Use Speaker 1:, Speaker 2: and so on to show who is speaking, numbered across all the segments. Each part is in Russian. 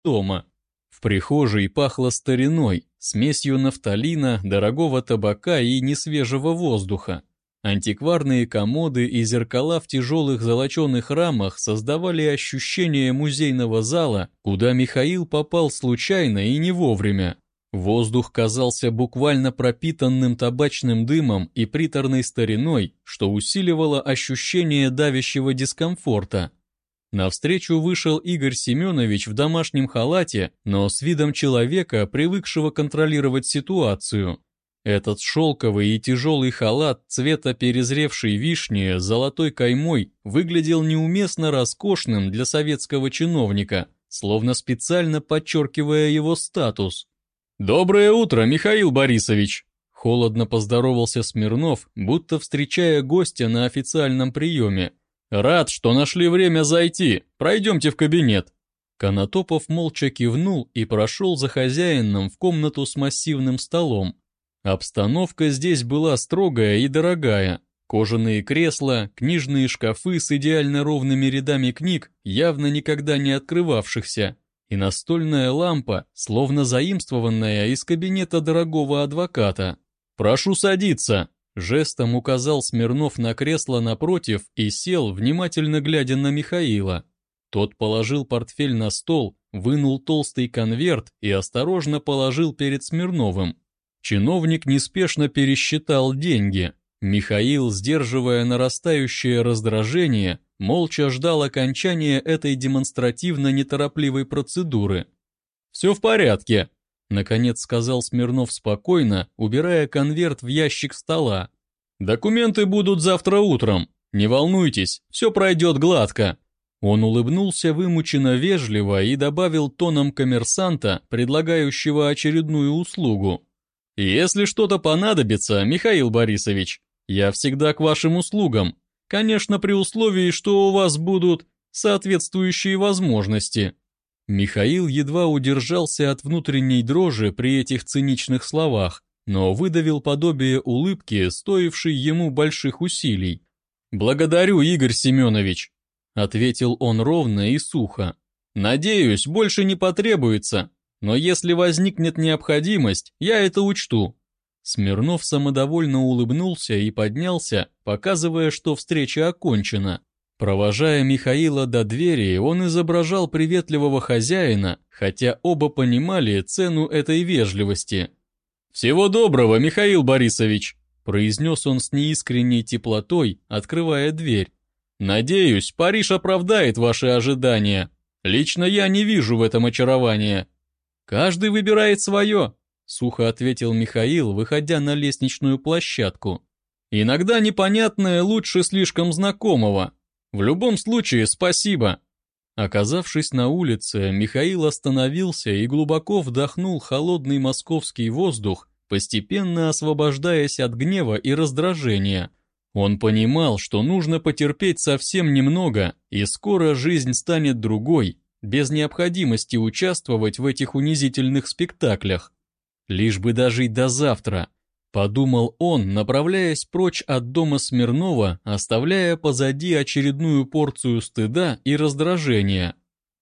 Speaker 1: дома. В прихожей пахло стариной, смесью нафталина, дорогого табака и несвежего воздуха. Антикварные комоды и зеркала в тяжелых золоченых рамах создавали ощущение музейного зала, куда Михаил попал случайно и не вовремя. Воздух казался буквально пропитанным табачным дымом и приторной стариной, что усиливало ощущение давящего дискомфорта. Навстречу вышел Игорь Семенович в домашнем халате, но с видом человека, привыкшего контролировать ситуацию. Этот шелковый и тяжелый халат цвета перезревшей вишни с золотой каймой выглядел неуместно роскошным для советского чиновника, словно специально подчеркивая его статус. «Доброе утро, Михаил Борисович!» Холодно поздоровался Смирнов, будто встречая гостя на официальном приеме. «Рад, что нашли время зайти. Пройдемте в кабинет». Конотопов молча кивнул и прошел за хозяином в комнату с массивным столом. Обстановка здесь была строгая и дорогая. Кожаные кресла, книжные шкафы с идеально ровными рядами книг, явно никогда не открывавшихся, и настольная лампа, словно заимствованная из кабинета дорогого адвоката. «Прошу садиться!» Жестом указал Смирнов на кресло напротив и сел, внимательно глядя на Михаила. Тот положил портфель на стол, вынул толстый конверт и осторожно положил перед Смирновым. Чиновник неспешно пересчитал деньги. Михаил, сдерживая нарастающее раздражение, молча ждал окончания этой демонстративно неторопливой процедуры. «Все в порядке», — наконец сказал Смирнов спокойно, убирая конверт в ящик стола. «Документы будут завтра утром. Не волнуйтесь, все пройдет гладко». Он улыбнулся вымученно вежливо и добавил тоном коммерсанта, предлагающего очередную услугу. «Если что-то понадобится, Михаил Борисович, я всегда к вашим услугам. Конечно, при условии, что у вас будут соответствующие возможности». Михаил едва удержался от внутренней дрожи при этих циничных словах, но выдавил подобие улыбки, стоившей ему больших усилий. «Благодарю, Игорь Семенович», — ответил он ровно и сухо. «Надеюсь, больше не потребуется, но если возникнет необходимость, я это учту». Смирнов самодовольно улыбнулся и поднялся, показывая, что встреча окончена. Провожая Михаила до двери, он изображал приветливого хозяина, хотя оба понимали цену этой вежливости. «Всего доброго, Михаил Борисович», – произнес он с неискренней теплотой, открывая дверь. «Надеюсь, Париж оправдает ваши ожидания. Лично я не вижу в этом очарования». «Каждый выбирает свое», – сухо ответил Михаил, выходя на лестничную площадку. «Иногда непонятное лучше слишком знакомого. В любом случае, спасибо». Оказавшись на улице, Михаил остановился и глубоко вдохнул холодный московский воздух, постепенно освобождаясь от гнева и раздражения. Он понимал, что нужно потерпеть совсем немного, и скоро жизнь станет другой, без необходимости участвовать в этих унизительных спектаклях. Лишь бы дожить до завтра, подумал он, направляясь прочь от дома Смирнова, оставляя позади очередную порцию стыда и раздражения.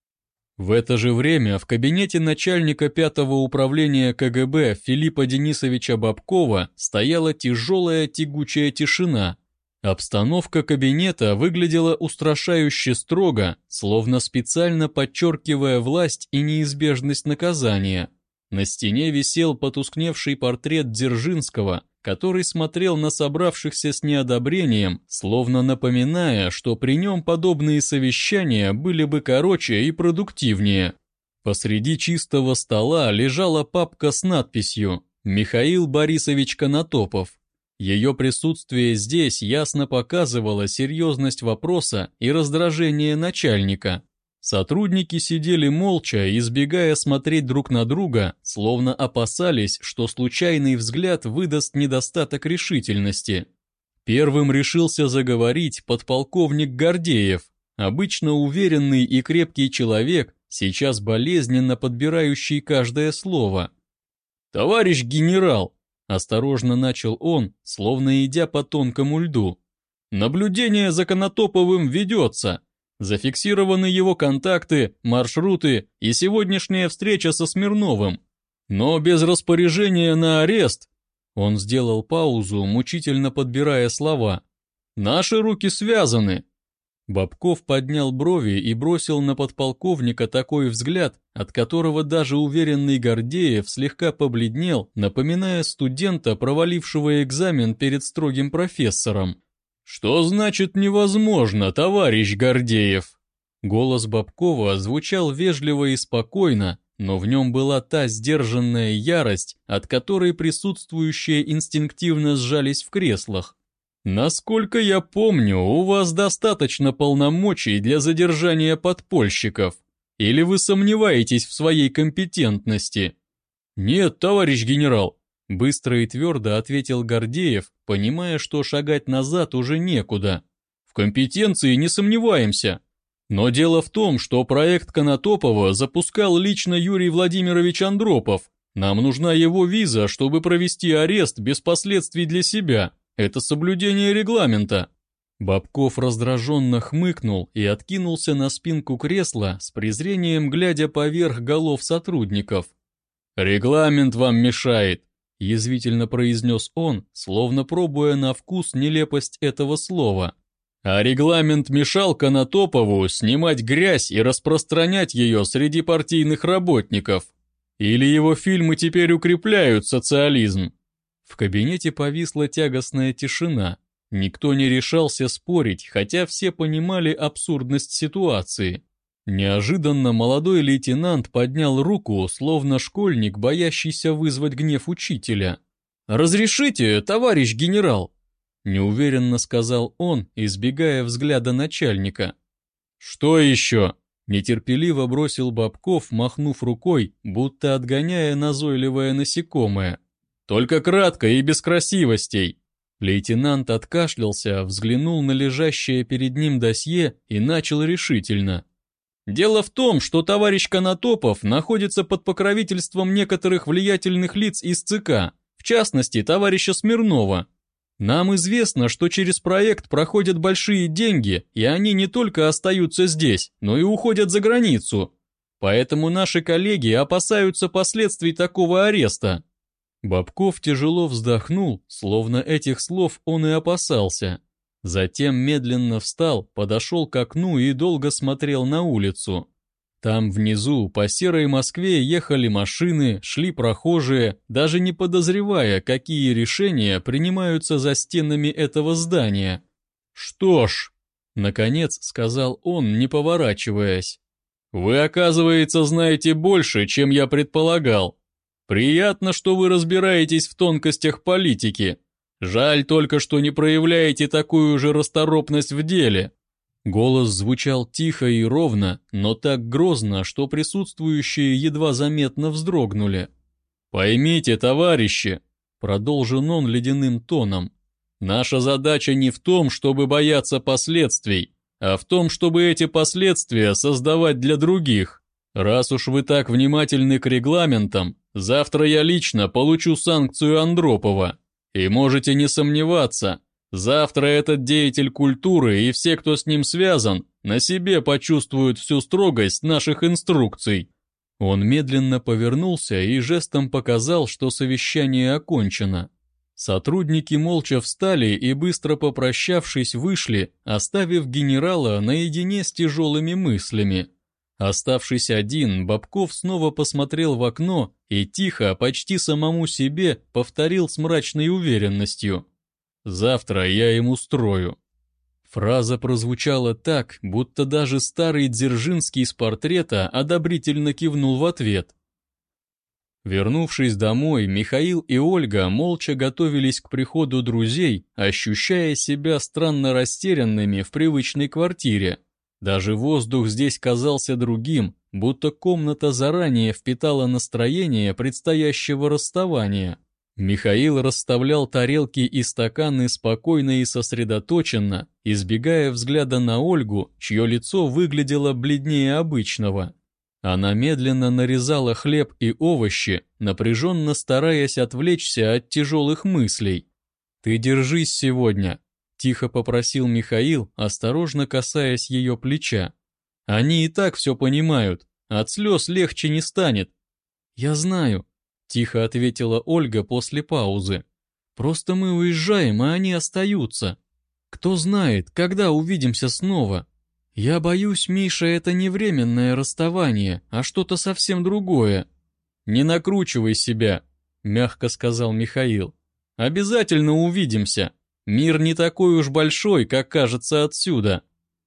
Speaker 1: В это же время в кабинете начальника 5-го управления КГБ Филиппа Денисовича Бобкова стояла тяжелая тягучая тишина. Обстановка кабинета выглядела устрашающе строго, словно специально подчеркивая власть и неизбежность наказания. На стене висел потускневший портрет Дзержинского, который смотрел на собравшихся с неодобрением, словно напоминая, что при нем подобные совещания были бы короче и продуктивнее. Посреди чистого стола лежала папка с надписью «Михаил Борисович Конотопов». Ее присутствие здесь ясно показывало серьезность вопроса и раздражение начальника. Сотрудники сидели молча, избегая смотреть друг на друга, словно опасались, что случайный взгляд выдаст недостаток решительности. Первым решился заговорить подполковник Гордеев, обычно уверенный и крепкий человек, сейчас болезненно подбирающий каждое слово. «Товарищ генерал!» – осторожно начал он, словно идя по тонкому льду. «Наблюдение за Конотоповым ведется. Зафиксированы его контакты, маршруты и сегодняшняя встреча со Смирновым. Но без распоряжения на арест, он сделал паузу, мучительно подбирая слова, наши руки связаны. Бобков поднял брови и бросил на подполковника такой взгляд, от которого даже уверенный Гордеев слегка побледнел, напоминая студента, провалившего экзамен перед строгим профессором. «Что значит невозможно, товарищ Гордеев?» Голос Бобкова звучал вежливо и спокойно, но в нем была та сдержанная ярость, от которой присутствующие инстинктивно сжались в креслах. «Насколько я помню, у вас достаточно полномочий для задержания подпольщиков. Или вы сомневаетесь в своей компетентности?» «Нет, товарищ генерал», — быстро и твердо ответил Гордеев, понимая, что шагать назад уже некуда. «В компетенции не сомневаемся. Но дело в том, что проект Конотопова запускал лично Юрий Владимирович Андропов. Нам нужна его виза, чтобы провести арест без последствий для себя. Это соблюдение регламента». Бобков раздраженно хмыкнул и откинулся на спинку кресла, с презрением глядя поверх голов сотрудников. «Регламент вам мешает», — язвительно произнес он, словно пробуя на вкус нелепость этого слова. «А регламент мешал Конотопову снимать грязь и распространять ее среди партийных работников. Или его фильмы теперь укрепляют социализм?» В кабинете повисла тягостная тишина. Никто не решался спорить, хотя все понимали абсурдность ситуации. Неожиданно молодой лейтенант поднял руку, словно школьник, боящийся вызвать гнев учителя. «Разрешите, товарищ генерал?» Неуверенно сказал он, избегая взгляда начальника. «Что еще?» Нетерпеливо бросил Бобков, махнув рукой, будто отгоняя назойливое насекомое. «Только кратко и без красивостей». Лейтенант откашлялся, взглянул на лежащее перед ним досье и начал решительно. «Дело в том, что товарищ Конотопов находится под покровительством некоторых влиятельных лиц из ЦК, в частности, товарища Смирнова. Нам известно, что через проект проходят большие деньги, и они не только остаются здесь, но и уходят за границу. Поэтому наши коллеги опасаются последствий такого ареста». Бобков тяжело вздохнул, словно этих слов он и опасался. Затем медленно встал, подошел к окну и долго смотрел на улицу. Там внизу по серой Москве ехали машины, шли прохожие, даже не подозревая, какие решения принимаются за стенами этого здания. «Что ж», — наконец сказал он, не поворачиваясь, — «вы, оказывается, знаете больше, чем я предполагал. Приятно, что вы разбираетесь в тонкостях политики. Жаль только, что не проявляете такую же расторопность в деле». Голос звучал тихо и ровно, но так грозно, что присутствующие едва заметно вздрогнули. «Поймите, товарищи», — продолжил он ледяным тоном, «наша задача не в том, чтобы бояться последствий, а в том, чтобы эти последствия создавать для других. Раз уж вы так внимательны к регламентам, завтра я лично получу санкцию Андропова. И можете не сомневаться, завтра этот деятель культуры и все, кто с ним связан, на себе почувствуют всю строгость наших инструкций». Он медленно повернулся и жестом показал, что совещание окончено. Сотрудники молча встали и, быстро попрощавшись, вышли, оставив генерала наедине с тяжелыми мыслями. Оставшись один, Бобков снова посмотрел в окно и тихо, почти самому себе, повторил с мрачной уверенностью: «Завтра я им устрою». Фраза прозвучала так, будто даже старый Дзержинский с портрета одобрительно кивнул в ответ. Вернувшись домой, Михаил и Ольга молча готовились к приходу друзей, ощущая себя странно растерянными в привычной квартире. Даже воздух здесь казался другим, будто комната заранее впитала настроение предстоящего расставания. Михаил расставлял тарелки и стаканы спокойно и сосредоточенно, избегая взгляда на Ольгу, чье лицо выглядело бледнее обычного. Она медленно нарезала хлеб и овощи, напряженно стараясь отвлечься от тяжелых мыслей. «Ты держись сегодня», — тихо попросил Михаил, осторожно касаясь ее плеча. Они и так все понимают, от слез легче не станет». «Я знаю», — тихо ответила Ольга после паузы. «Просто мы уезжаем, а они остаются. Кто знает, когда увидимся снова. Я боюсь, Миша, это не временное расставание, а что-то совсем другое». «Не накручивай себя», — мягко сказал Михаил. «Обязательно увидимся. Мир не такой уж большой, как кажется отсюда».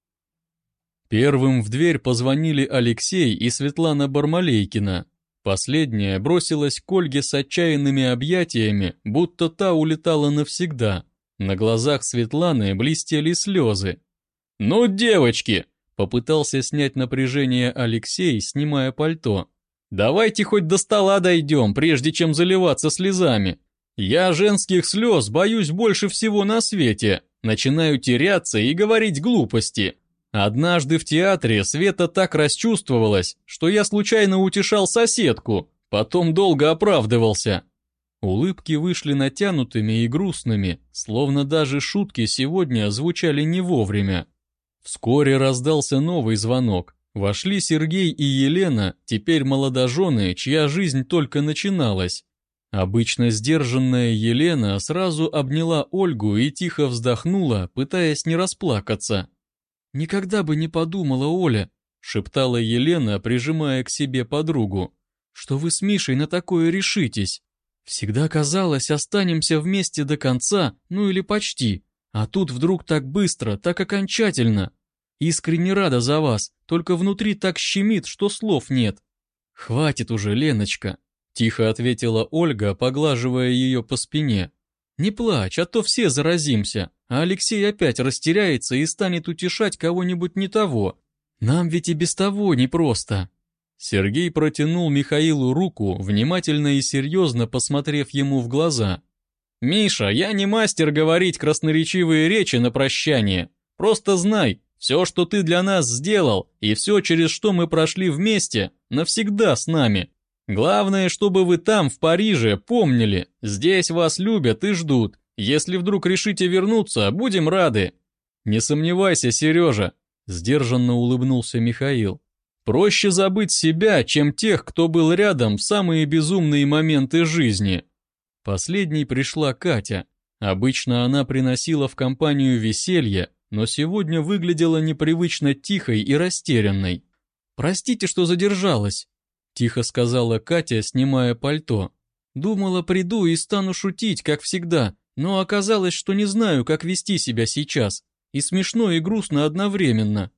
Speaker 1: Первым в дверь позвонили Алексей и Светлана Бармалейкина. Последняя бросилась к Ольге с отчаянными объятиями, будто та улетала навсегда. На глазах Светланы блестели слезы. «Ну, девочки!» — попытался снять напряжение Алексей, снимая пальто. «Давайте хоть до стола дойдем, прежде чем заливаться слезами. Я женских слез боюсь больше всего на свете. Начинаю теряться и говорить глупости. Однажды в театре Света так расчувствовалась, что я случайно утешал соседку, потом долго оправдывался». Улыбки вышли натянутыми и грустными, словно даже шутки сегодня звучали не вовремя. Вскоре раздался новый звонок. Вошли Сергей и Елена, теперь молодожены, чья жизнь только начиналась. Обычно сдержанная Елена сразу обняла Ольгу и тихо вздохнула, пытаясь не расплакаться. «Никогда бы не подумала, Оля», — шептала Елена, прижимая к себе подругу, «что вы с Мишей на такое решитесь. Всегда казалось, останемся вместе до конца, ну или почти, а тут вдруг так быстро, так окончательно. Искренне рада за вас, только внутри так щемит, что слов нет». «Хватит уже, Леночка», — тихо ответила Ольга, поглаживая ее по спине. «Не плачь, а то все заразимся, а Алексей опять растеряется и станет утешать кого-нибудь не того. Нам ведь и без того непросто». Сергей протянул Михаилу руку, внимательно и серьезно посмотрев ему в глаза. «Миша, я не мастер говорить красноречивые речи на прощание. Просто знай, все, что ты для нас сделал, и все, через что мы прошли вместе, навсегда с нами. Главное, чтобы вы там, в Париже, помнили, здесь вас любят и ждут. Если вдруг решите вернуться, будем рады». «Не сомневайся, Сережа», — сдержанно улыбнулся Михаил. «Проще забыть себя, чем тех, кто был рядом в самые безумные моменты жизни». Последней пришла Катя. Обычно она приносила в компанию веселье, но сегодня выглядела непривычно тихой и растерянной. «Простите, что задержалась», — тихо сказала Катя, снимая пальто. «Думала, приду и стану шутить, как всегда, но оказалось, что не знаю, как вести себя сейчас. И смешно, и грустно одновременно».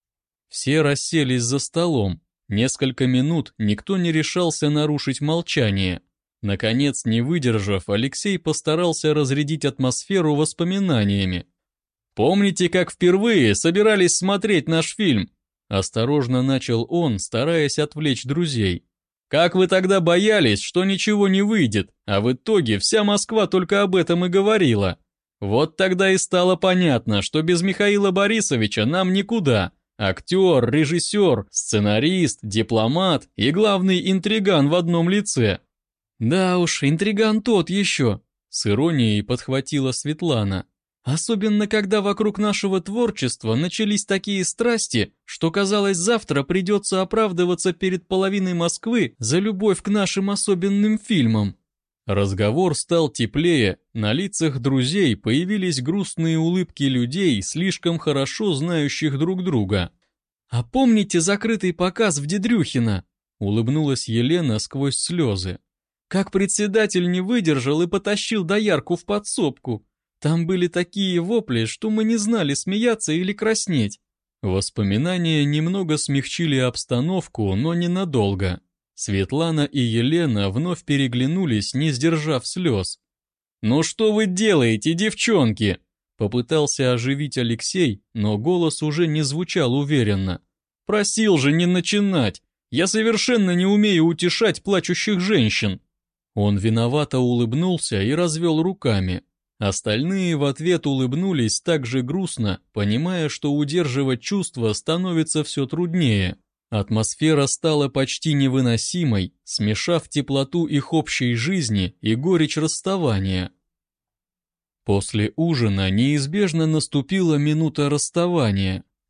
Speaker 1: Все расселись за столом. Несколько минут никто не решался нарушить молчание. Наконец, не выдержав, Алексей постарался разрядить атмосферу воспоминаниями. «Помните, как впервые собирались смотреть наш фильм?» Осторожно начал он, стараясь отвлечь друзей. «Как вы тогда боялись, что ничего не выйдет, а в итоге вся Москва только об этом и говорила. Вот тогда и стало понятно, что без Михаила Борисовича нам никуда. Актер, режиссер, сценарист, дипломат и главный интриган в одном лице». «Да уж, интриган тот еще», — с иронией подхватила Светлана. «Особенно, когда вокруг нашего творчества начались такие страсти, что, казалось, завтра придется оправдываться перед половиной Москвы за любовь к нашим особенным фильмам». Разговор стал теплее, на лицах друзей появились грустные улыбки людей, слишком хорошо знающих друг друга. «А помните закрытый показ в Дедрюхино?» — улыбнулась Елена сквозь слезы. «Как председатель не выдержал и потащил доярку в подсобку. Там были такие вопли, что мы не знали, смеяться или краснеть». Воспоминания немного смягчили обстановку, но ненадолго. Светлана и Елена вновь переглянулись, не сдержав слез. «Ну что вы делаете, девчонки?» Попытался оживить Алексей, но голос уже не звучал уверенно. «Просил же не начинать! Я совершенно не умею утешать плачущих женщин!» Он виновато улыбнулся и развел руками. Остальные в ответ улыбнулись так же грустно, понимая, что удерживать чувства становится все труднее. Атмосфера стала почти невыносимой, смешав теплоту их общей жизни и горечь расставания. После ужина неизбежно наступила минута расставания.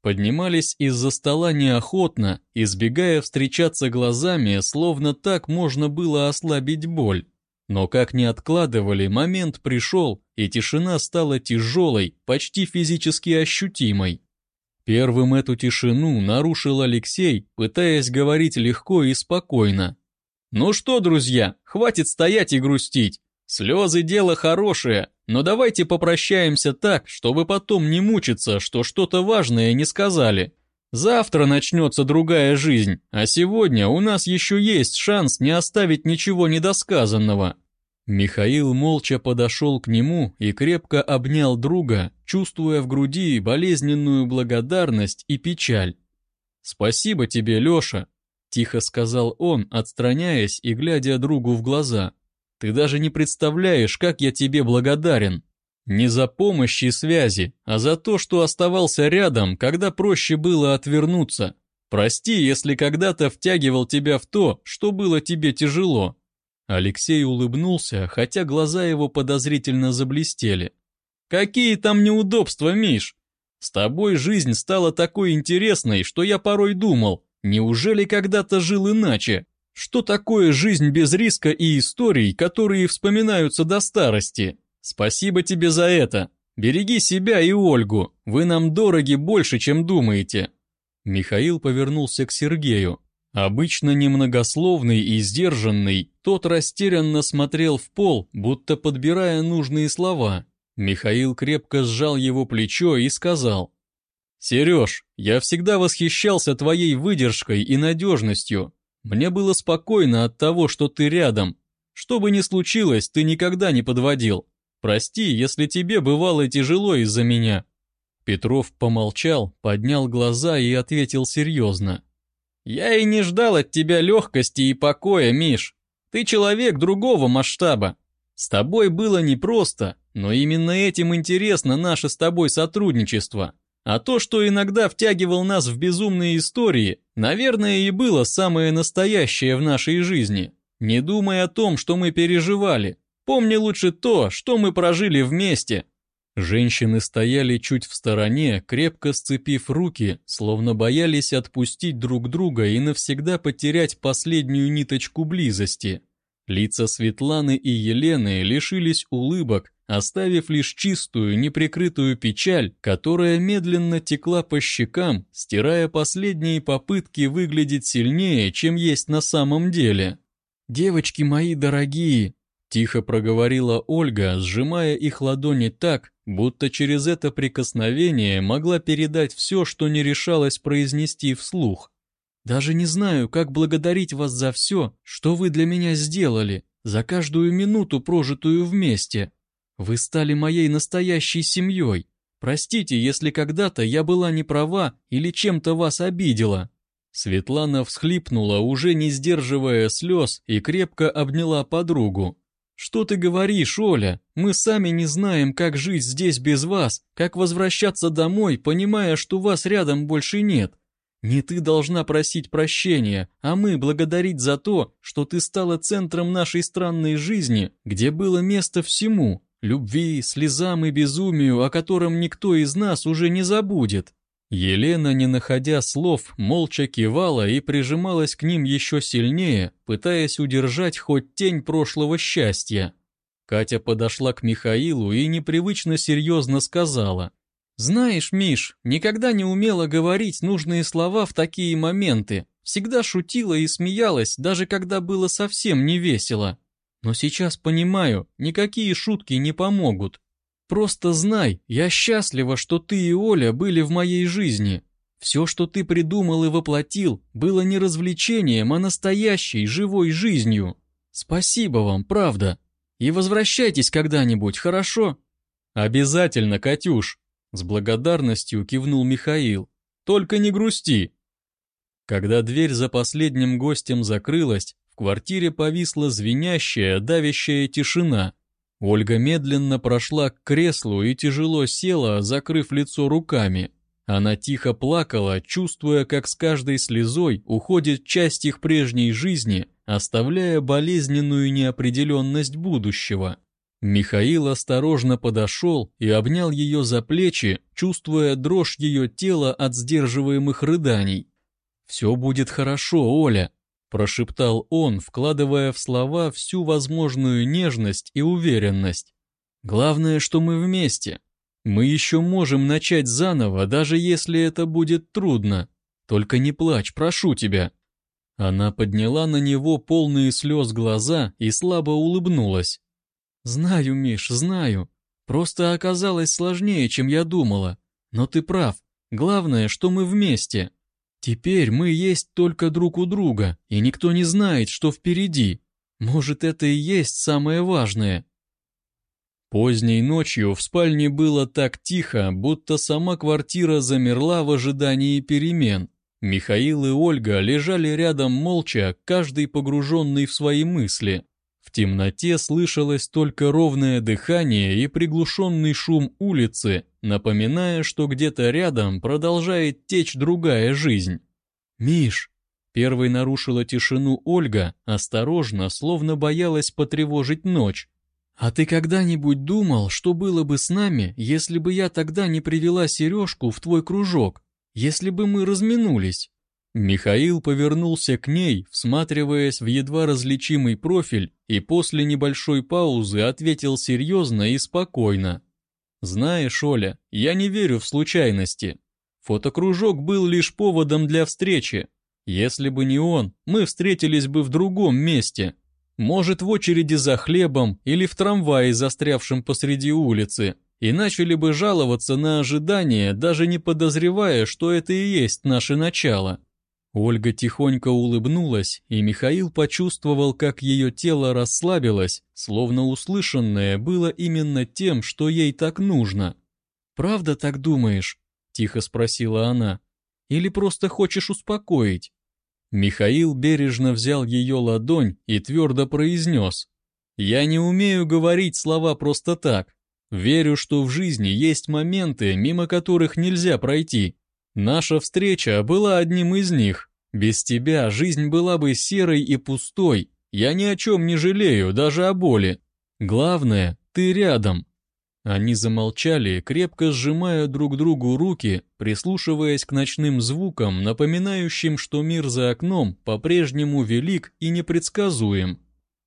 Speaker 1: поднимались из-за стола неохотно, избегая встречаться глазами, словно так можно было ослабить боль. Но как ни откладывали, момент пришел, и тишина стала тяжелой, почти физически ощутимой. Первым эту тишину нарушил Алексей, пытаясь говорить легко и спокойно. «Ну что, друзья, хватит стоять и грустить. Слезы – дело хорошее, но давайте попрощаемся так, чтобы потом не мучиться, что что-то важное не сказали. Завтра начнется другая жизнь, а сегодня у нас еще есть шанс не оставить ничего недосказанного». Михаил молча подошел к нему и крепко обнял друга, чувствуя в груди болезненную благодарность и печаль. «Спасибо тебе, Леша», — тихо сказал он, отстраняясь и глядя другу в глаза. «Ты даже не представляешь, как я тебе благодарен. Не за помощь и связи, а за то, что оставался рядом, когда проще было отвернуться. Прости, если когда-то втягивал тебя в то, что было тебе тяжело». Алексей улыбнулся, хотя глаза его подозрительно заблестели. «Какие там неудобства, Миш? С тобой жизнь стала такой интересной, что я порой думал, неужели когда-то жил иначе? Что такое жизнь без риска и историй, которые вспоминаются до старости? Спасибо тебе за это. Береги себя и Ольгу, вы нам дороги больше, чем думаете». Михаил повернулся к Сергею. Обычно немногословный и сдержанный, тот растерянно смотрел в пол, будто подбирая нужные слова. Михаил крепко сжал его плечо и сказал: «Сереж, я всегда восхищался твоей выдержкой и надежностью. Мне было спокойно от того, что ты рядом. Что бы ни случилось, ты никогда не подводил. Прости, если тебе бывало тяжело из-за меня». Петров помолчал, поднял глаза и ответил серьезно: «Я и не ждал от тебя легкости и покоя, Миш. Ты человек другого масштаба. С тобой было непросто, но именно этим интересно наше с тобой сотрудничество. А то, что иногда втягивал нас в безумные истории, наверное, и было самое настоящее в нашей жизни. Не думай о том, что мы переживали. Помни лучше то, что мы прожили вместе». Женщины стояли чуть в стороне, крепко сцепив руки, словно боялись отпустить друг друга и навсегда потерять последнюю ниточку близости. Лица Светланы и Елены лишились улыбок, оставив лишь чистую, неприкрытую печаль, которая медленно текла по щекам, стирая последние попытки выглядеть сильнее, чем есть на самом деле. «Девочки мои дорогие!» — тихо проговорила Ольга, сжимая их ладони так, будто через это прикосновение могла передать все, что не решалась произнести вслух. «Даже не знаю, как благодарить вас за все, что вы для меня сделали, за каждую минуту, прожитую вместе. Вы стали моей настоящей семьей. Простите, если когда-то я была не права или чем-то вас обидела». Светлана всхлипнула, уже не сдерживая слез, и крепко обняла подругу. «Что ты говоришь, Оля? Мы сами не знаем, как жить здесь без вас, как возвращаться домой, понимая, что вас рядом больше нет. Не ты должна просить прощения, а мы благодарить за то, что ты стала центром нашей странной жизни, где было место всему, любви, слезам и безумию, о котором никто из нас уже не забудет». Елена, не находя слов, молча кивала и прижималась к ним еще сильнее, пытаясь удержать хоть тень прошлого счастья. Катя подошла к Михаилу и непривычно серьезно сказала: «Знаешь, Миш, никогда не умела говорить нужные слова в такие моменты, всегда шутила и смеялась, даже когда было совсем не весело. Но сейчас понимаю, никакие шутки не помогут. Просто знай, я счастлива, что ты и Оля были в моей жизни. Все, что ты придумал и воплотил, было не развлечением, а настоящей, живой жизнью. Спасибо вам, правда. И возвращайтесь когда-нибудь, хорошо?» «Обязательно, Катюш», — с благодарностью кивнул Михаил. «Только не грусти». Когда дверь за последним гостем закрылась, в квартире повисла звенящая, давящая тишина. Ольга медленно прошла к креслу и тяжело села, закрыв лицо руками. Она тихо плакала, чувствуя, как с каждой слезой уходит часть их прежней жизни, оставляя болезненную неопределенность будущего. Михаил осторожно подошел и обнял ее за плечи, чувствуя дрожь ее тела от сдерживаемых рыданий. «Все будет хорошо, Оля», – прошептал он, вкладывая в слова всю возможную нежность и уверенность. «Главное, что мы вместе. Мы еще можем начать заново, даже если это будет трудно. Только не плачь, прошу тебя». Она подняла на него полные слез глаза и слабо улыбнулась. «Знаю, Миш, знаю. Просто оказалось сложнее, чем я думала. Но ты прав. Главное, что мы вместе. Теперь мы есть только друг у друга, и никто не знает, что впереди. Может, это и есть самое важное». Поздней ночью в спальне было так тихо, будто сама квартира замерла в ожидании перемен. Михаил и Ольга лежали рядом молча, каждый погруженный в свои мысли. В темноте слышалось только ровное дыхание и приглушенный шум улицы, напоминая, что где-то рядом продолжает течь другая жизнь. «Миш!» — первой нарушила тишину Ольга, осторожно, словно боялась потревожить ночь. «А ты когда-нибудь думал, что было бы с нами, если бы я тогда не привела Сережку в твой кружок? Если бы мы разминулись?» Михаил повернулся к ней, всматриваясь в едва различимый профиль, и после небольшой паузы ответил серьезно и спокойно. «Знаешь, Оля, я не верю в случайности. Фотокружок был лишь поводом для встречи. Если бы не он, мы встретились бы в другом месте. Может, в очереди за хлебом или в трамвае, застрявшем посреди улицы, и начали бы жаловаться на ожидание, даже не подозревая, что это и есть наше начало». Ольга тихонько улыбнулась, и Михаил почувствовал, как ее тело расслабилось, словно услышанное было именно тем, что ей так нужно. «Правда так думаешь?» – тихо спросила она. «Или просто хочешь успокоить?» Михаил бережно взял ее ладонь и твердо произнес: «Я не умею говорить слова просто так. Верю, что в жизни есть моменты, мимо которых нельзя пройти. Наша встреча была одним из них. Без тебя жизнь была бы серой и пустой. Я ни о чем не жалею, даже о боли. Главное, ты рядом». Они замолчали, крепко сжимая друг другу руки, прислушиваясь к ночным звукам, напоминающим, что мир за окном по-прежнему велик и непредсказуем.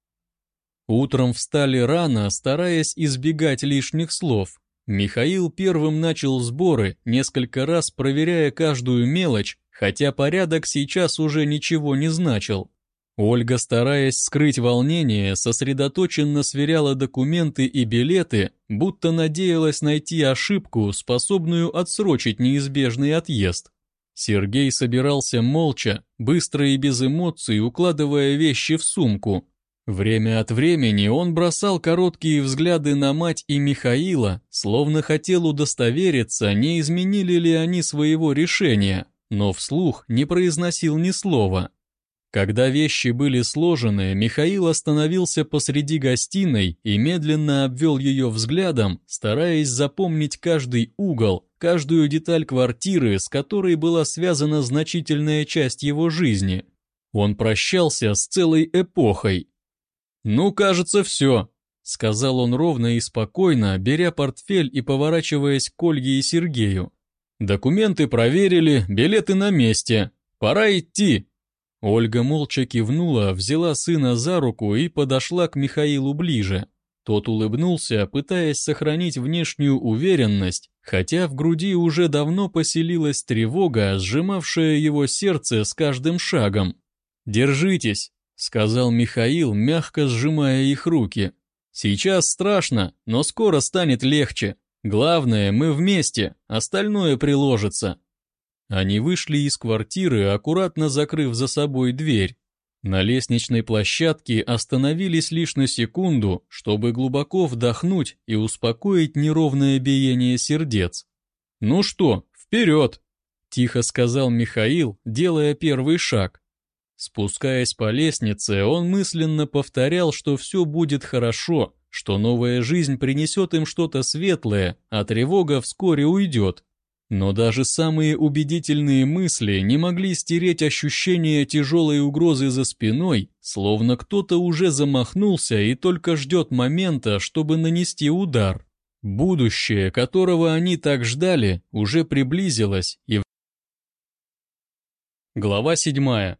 Speaker 1: Утром встали рано, стараясь избегать лишних слов. Михаил первым начал сборы, несколько раз проверяя каждую мелочь, хотя порядок сейчас уже ничего не значил. Ольга, стараясь скрыть волнение, сосредоточенно сверяла документы и билеты, будто надеялась найти ошибку, способную отсрочить неизбежный отъезд. Сергей собирался молча, быстро и без эмоций, укладывая вещи в сумку. Время от времени он бросал короткие взгляды на мать и Михаила, словно хотел удостовериться, не изменили ли они своего решения, но вслух не произносил ни слова. Когда вещи были сложены, Михаил остановился посреди гостиной и медленно обвел ее взглядом, стараясь запомнить каждый угол, каждую деталь квартиры, с которой была связана значительная часть его жизни. Он прощался с целой эпохой. «Ну, кажется, все», — сказал он ровно и спокойно, беря портфель и поворачиваясь к Ольге и Сергею. «Документы проверили, билеты на месте. Пора идти». Ольга молча кивнула, взяла сына за руку и подошла к Михаилу ближе. Тот улыбнулся, пытаясь сохранить внешнюю уверенность, хотя в груди уже давно поселилась тревога, сжимавшая его сердце с каждым шагом. «Держитесь», — сказал Михаил, мягко сжимая их руки. «Сейчас страшно, но скоро станет легче. Главное, мы вместе, остальное приложится». Они вышли из квартиры, аккуратно закрыв за собой дверь. На лестничной площадке остановились лишь на секунду, чтобы глубоко вдохнуть и успокоить неровное биение сердец. «Ну что, вперед!» – тихо сказал Михаил, делая первый шаг. Спускаясь по лестнице, он мысленно повторял, что все будет хорошо, что новая жизнь принесет им что-то светлое, а тревога вскоре уйдет. Но даже самые убедительные мысли не могли стереть ощущение тяжелой угрозы за спиной, словно кто-то уже замахнулся и только ждет момента, чтобы нанести удар. Будущее, которого они так ждали, уже приблизилось, и... Глава 7. В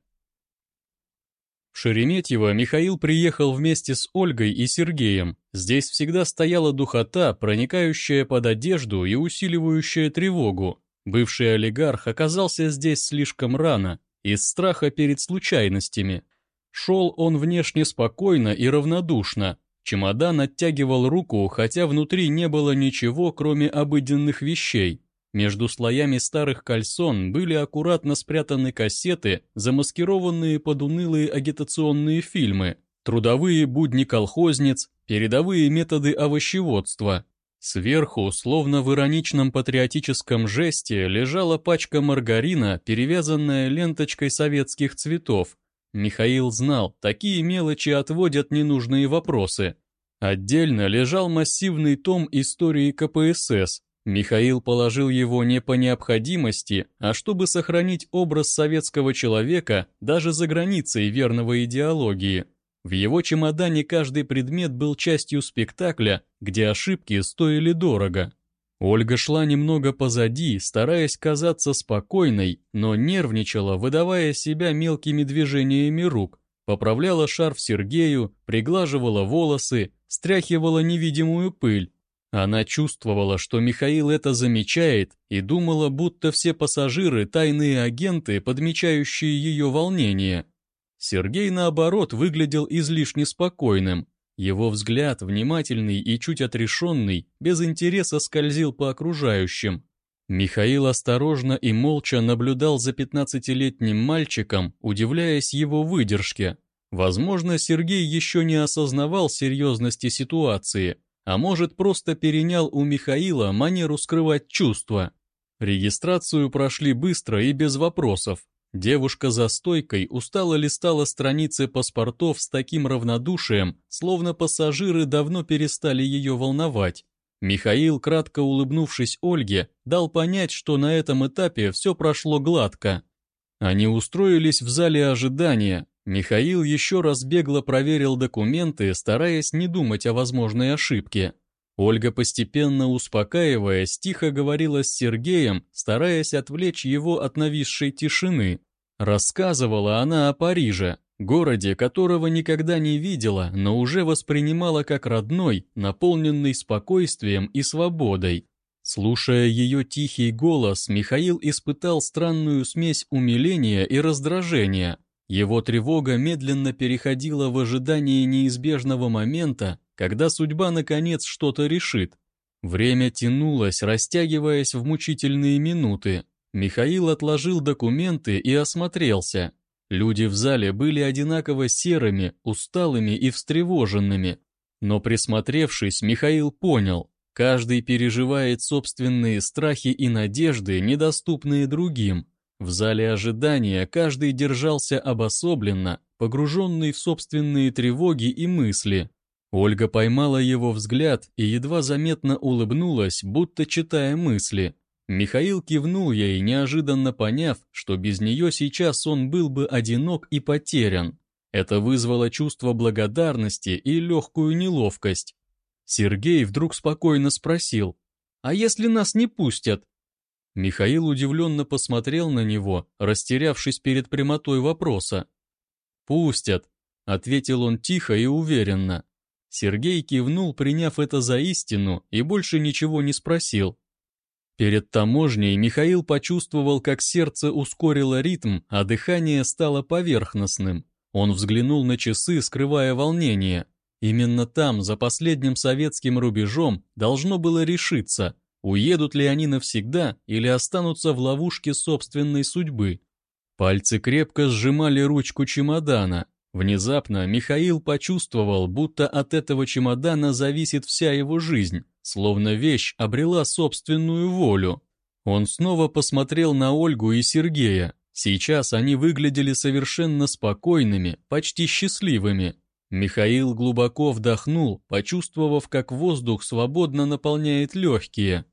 Speaker 1: Шереметьево Михаил приехал вместе с Ольгой и Сергеем. Здесь всегда стояла духота, проникающая под одежду и усиливающая тревогу. Бывший олигарх оказался здесь слишком рано, из страха перед случайностями. Шел он внешне спокойно и равнодушно. Чемодан оттягивал руку, хотя внутри не было ничего, кроме обыденных вещей. Между слоями старых кальсон были аккуратно спрятаны кассеты, замаскированные под унылые агитационные фильмы, трудовые будни колхозниц, передовые методы овощеводства. Сверху, словно в ироничном патриотическом жесте, лежала пачка маргарина, перевязанная ленточкой советских цветов. Михаил знал, такие мелочи отводят ненужные вопросы. Отдельно лежал массивный том истории КПСС. Михаил положил его не по необходимости, а чтобы сохранить образ советского человека даже за границей верного идеологии. В его чемодане каждый предмет был частью спектакля, где ошибки стоили дорого. Ольга шла немного позади, стараясь казаться спокойной, но нервничала, выдавая себя мелкими движениями рук, поправляла шарф Сергею, приглаживала волосы, стряхивала невидимую пыль. Она чувствовала, что Михаил это замечает, и думала, будто все пассажиры – тайные агенты, подмечающие ее волнение. Сергей, наоборот, выглядел излишне спокойным. Его взгляд, внимательный и чуть отрешенный, без интереса скользил по окружающим. Михаил осторожно и молча наблюдал за 15-летним мальчиком, удивляясь его выдержке. Возможно, Сергей еще не осознавал серьезности ситуации, а может, просто перенял у Михаила манеру скрывать чувства. Регистрацию прошли быстро и без вопросов. Девушка за стойкой устало листала страницы паспортов с таким равнодушием, словно пассажиры давно перестали ее волновать. Михаил, кратко улыбнувшись Ольге, дал понять, что на этом этапе все прошло гладко. Они устроились в зале ожидания. Михаил еще раз бегло проверил документы, стараясь не думать о возможной ошибке. Ольга, постепенно успокаиваясь, тихо говорила с Сергеем, стараясь отвлечь его от нависшей тишины. Рассказывала она о Париже, городе, которого никогда не видела, но уже воспринимала как родной, наполненный спокойствием и свободой. Слушая ее тихий голос, Михаил испытал странную смесь умиления и раздражения. Его тревога медленно переходила в ожидание неизбежного момента, когда судьба наконец что-то решит. Время тянулось, растягиваясь в мучительные минуты. Михаил отложил документы и осмотрелся. Люди в зале были одинаково серыми, усталыми и встревоженными. Но присмотревшись, Михаил понял, каждый переживает собственные страхи и надежды, недоступные другим. В зале ожидания каждый держался обособленно, погруженный в собственные тревоги и мысли. Ольга поймала его взгляд и едва заметно улыбнулась, будто читая мысли. Михаил кивнул ей, неожиданно поняв, что без нее сейчас он был бы одинок и потерян. Это вызвало чувство благодарности и легкую неловкость. Сергей вдруг спокойно спросил: «А если нас не пустят?» Михаил удивленно посмотрел на него, растерявшись перед прямотой вопроса. «Пустят», — ответил он тихо и уверенно. Сергей кивнул, приняв это за истину, и больше ничего не спросил. Перед таможней Михаил почувствовал, как сердце ускорило ритм, а дыхание стало поверхностным. Он взглянул на часы, скрывая волнение. Именно там, за последним советским рубежом, должно было решиться, уедут ли они навсегда или останутся в ловушке собственной судьбы. Пальцы крепко сжимали ручку чемодана. Внезапно Михаил почувствовал, будто от этого чемодана зависит вся его жизнь, словно вещь обрела собственную волю. Он снова посмотрел на Ольгу и Сергея. Сейчас они выглядели совершенно спокойными, почти счастливыми. Михаил глубоко вдохнул, почувствовав, как воздух свободно наполняет легкие.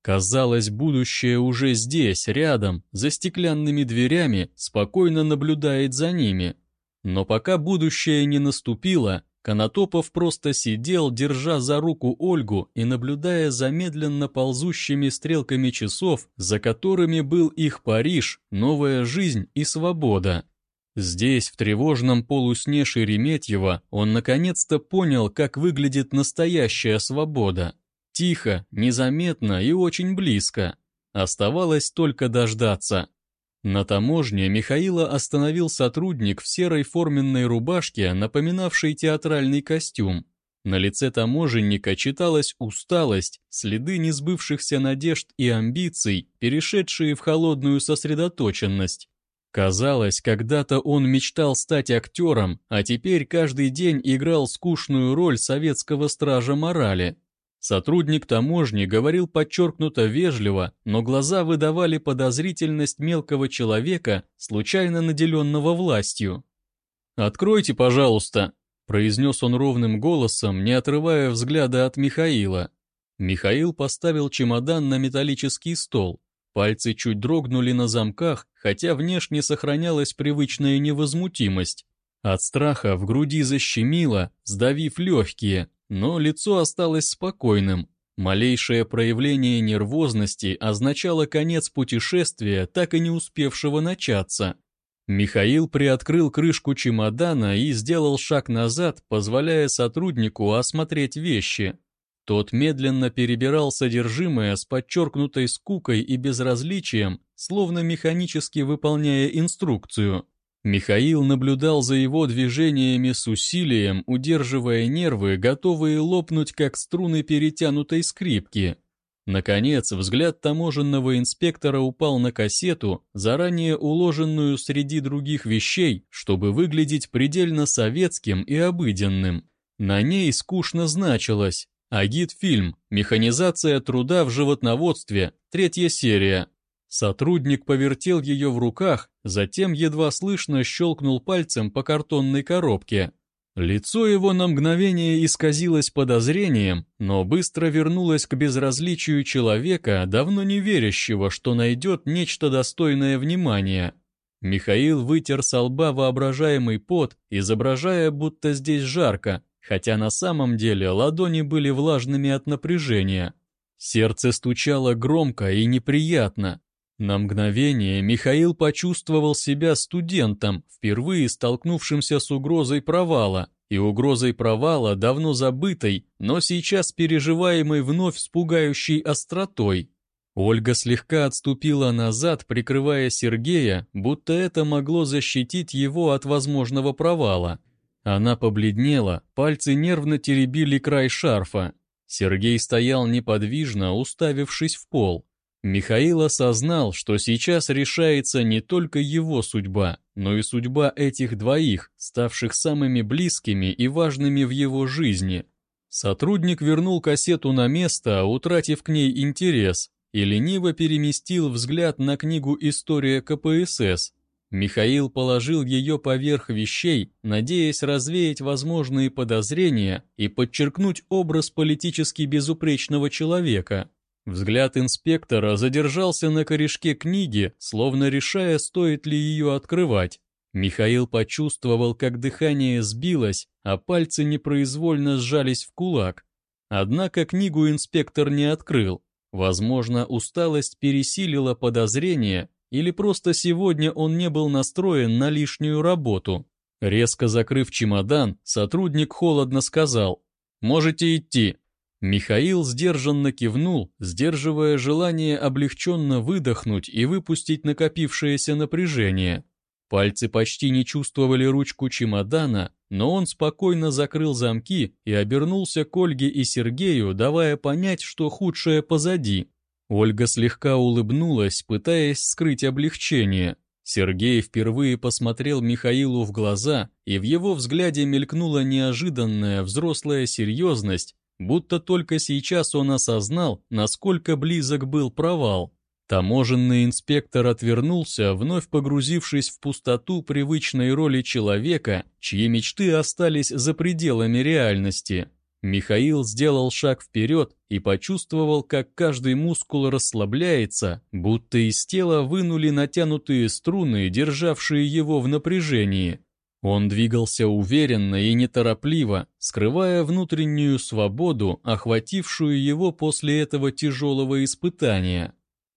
Speaker 1: Казалось, будущее уже здесь, рядом, за стеклянными дверями, спокойно наблюдает за ними. Но пока будущее не наступило, Конотопов просто сидел, держа за руку Ольгу и наблюдая за медленно ползущими стрелками часов, за которыми был их Париж, новая жизнь и свобода. Здесь, в тревожном полусне Шереметьево, он наконец-то понял, как выглядит настоящая свобода. Тихо, незаметно и очень близко. Оставалось только дождаться. На таможне Михаила остановил сотрудник в серой форменной рубашке, напоминавшей театральный костюм. На лице таможенника читалась усталость, следы несбывшихся надежд и амбиций, перешедшие в холодную сосредоточенность. Казалось, когда-то он мечтал стать актером, а теперь каждый день играл скучную роль советского стража морали. Сотрудник таможни говорил подчеркнуто вежливо, но глаза выдавали подозрительность мелкого человека, случайно наделенного властью. «Откройте, пожалуйста», — произнес он ровным голосом, не отрывая взгляда от Михаила. Михаил поставил чемодан на металлический стол. Пальцы чуть дрогнули на замках, хотя внешне сохранялась привычная невозмутимость. От страха в груди защемило, сдавив легкие, но лицо осталось спокойным. Малейшее проявление нервозности означало конец путешествия, так и не успевшего начаться. Михаил приоткрыл крышку чемодана и сделал шаг назад, позволяя сотруднику осмотреть вещи. Тот медленно перебирал содержимое с подчеркнутой скукой и безразличием, словно механически выполняя инструкцию. Михаил наблюдал за его движениями с усилием, удерживая нервы, готовые лопнуть, как струны перетянутой скрипки. Наконец, взгляд таможенного инспектора упал на кассету, заранее уложенную среди других вещей, чтобы выглядеть предельно советским и обыденным. На ней скучно значилось: «Агитфильм. Механизация труда в животноводстве. 3-я серия». Сотрудник повертел ее в руках, затем едва слышно щелкнул пальцем по картонной коробке. Лицо его на мгновение исказилось подозрением, но быстро вернулось к безразличию человека, давно не верящего, что найдет нечто достойное внимания. Михаил вытер со лба воображаемый пот, изображая, будто здесь жарко, хотя на самом деле ладони были влажными от напряжения. Сердце стучало громко и неприятно. На мгновение Михаил почувствовал себя студентом, впервые столкнувшимся с угрозой провала, и угрозой провала давно забытой, но сейчас переживаемой вновь с пугающей остротой. Ольга слегка отступила назад, прикрывая Сергея, будто это могло защитить его от возможного провала. Она побледнела, пальцы нервно теребили край шарфа. Сергей стоял неподвижно, уставившись в пол. Михаил осознал, что сейчас решается не только его судьба, но и судьба этих двоих, ставших самыми близкими и важными в его жизни. Сотрудник вернул кассету на место, утратив к ней интерес, и лениво переместил взгляд на книгу «История КПСС». Михаил положил ее поверх вещей, надеясь развеять возможные подозрения и подчеркнуть образ политически безупречного человека. Взгляд инспектора задержался на корешке книги, словно решая, стоит ли ее открывать. Михаил почувствовал, как дыхание сбилось, а пальцы непроизвольно сжались в кулак. Однако книгу инспектор не открыл. Возможно, усталость пересилила подозрение, или просто сегодня он не был настроен на лишнюю работу. Резко закрыв чемодан, сотрудник холодно сказал: «Можете идти». Михаил сдержанно кивнул, сдерживая желание облегченно выдохнуть и выпустить накопившееся напряжение. Пальцы почти не чувствовали ручку чемодана, но он спокойно закрыл замки и обернулся к Ольге и Сергею, давая понять, что худшее позади. Ольга слегка улыбнулась, пытаясь скрыть облегчение. Сергей впервые посмотрел Михаилу в глаза, и в его взгляде мелькнула неожиданная взрослая серьезность, будто только сейчас он осознал, насколько близок был провал. Таможенный инспектор отвернулся, вновь погрузившись в пустоту привычной роли человека, чьи мечты остались за пределами реальности. Михаил сделал шаг вперед и почувствовал, как каждый мускул расслабляется, будто из тела вынули натянутые струны, державшие его в напряжении. Он двигался уверенно и неторопливо, скрывая внутреннюю свободу, охватившую его после этого тяжелого испытания.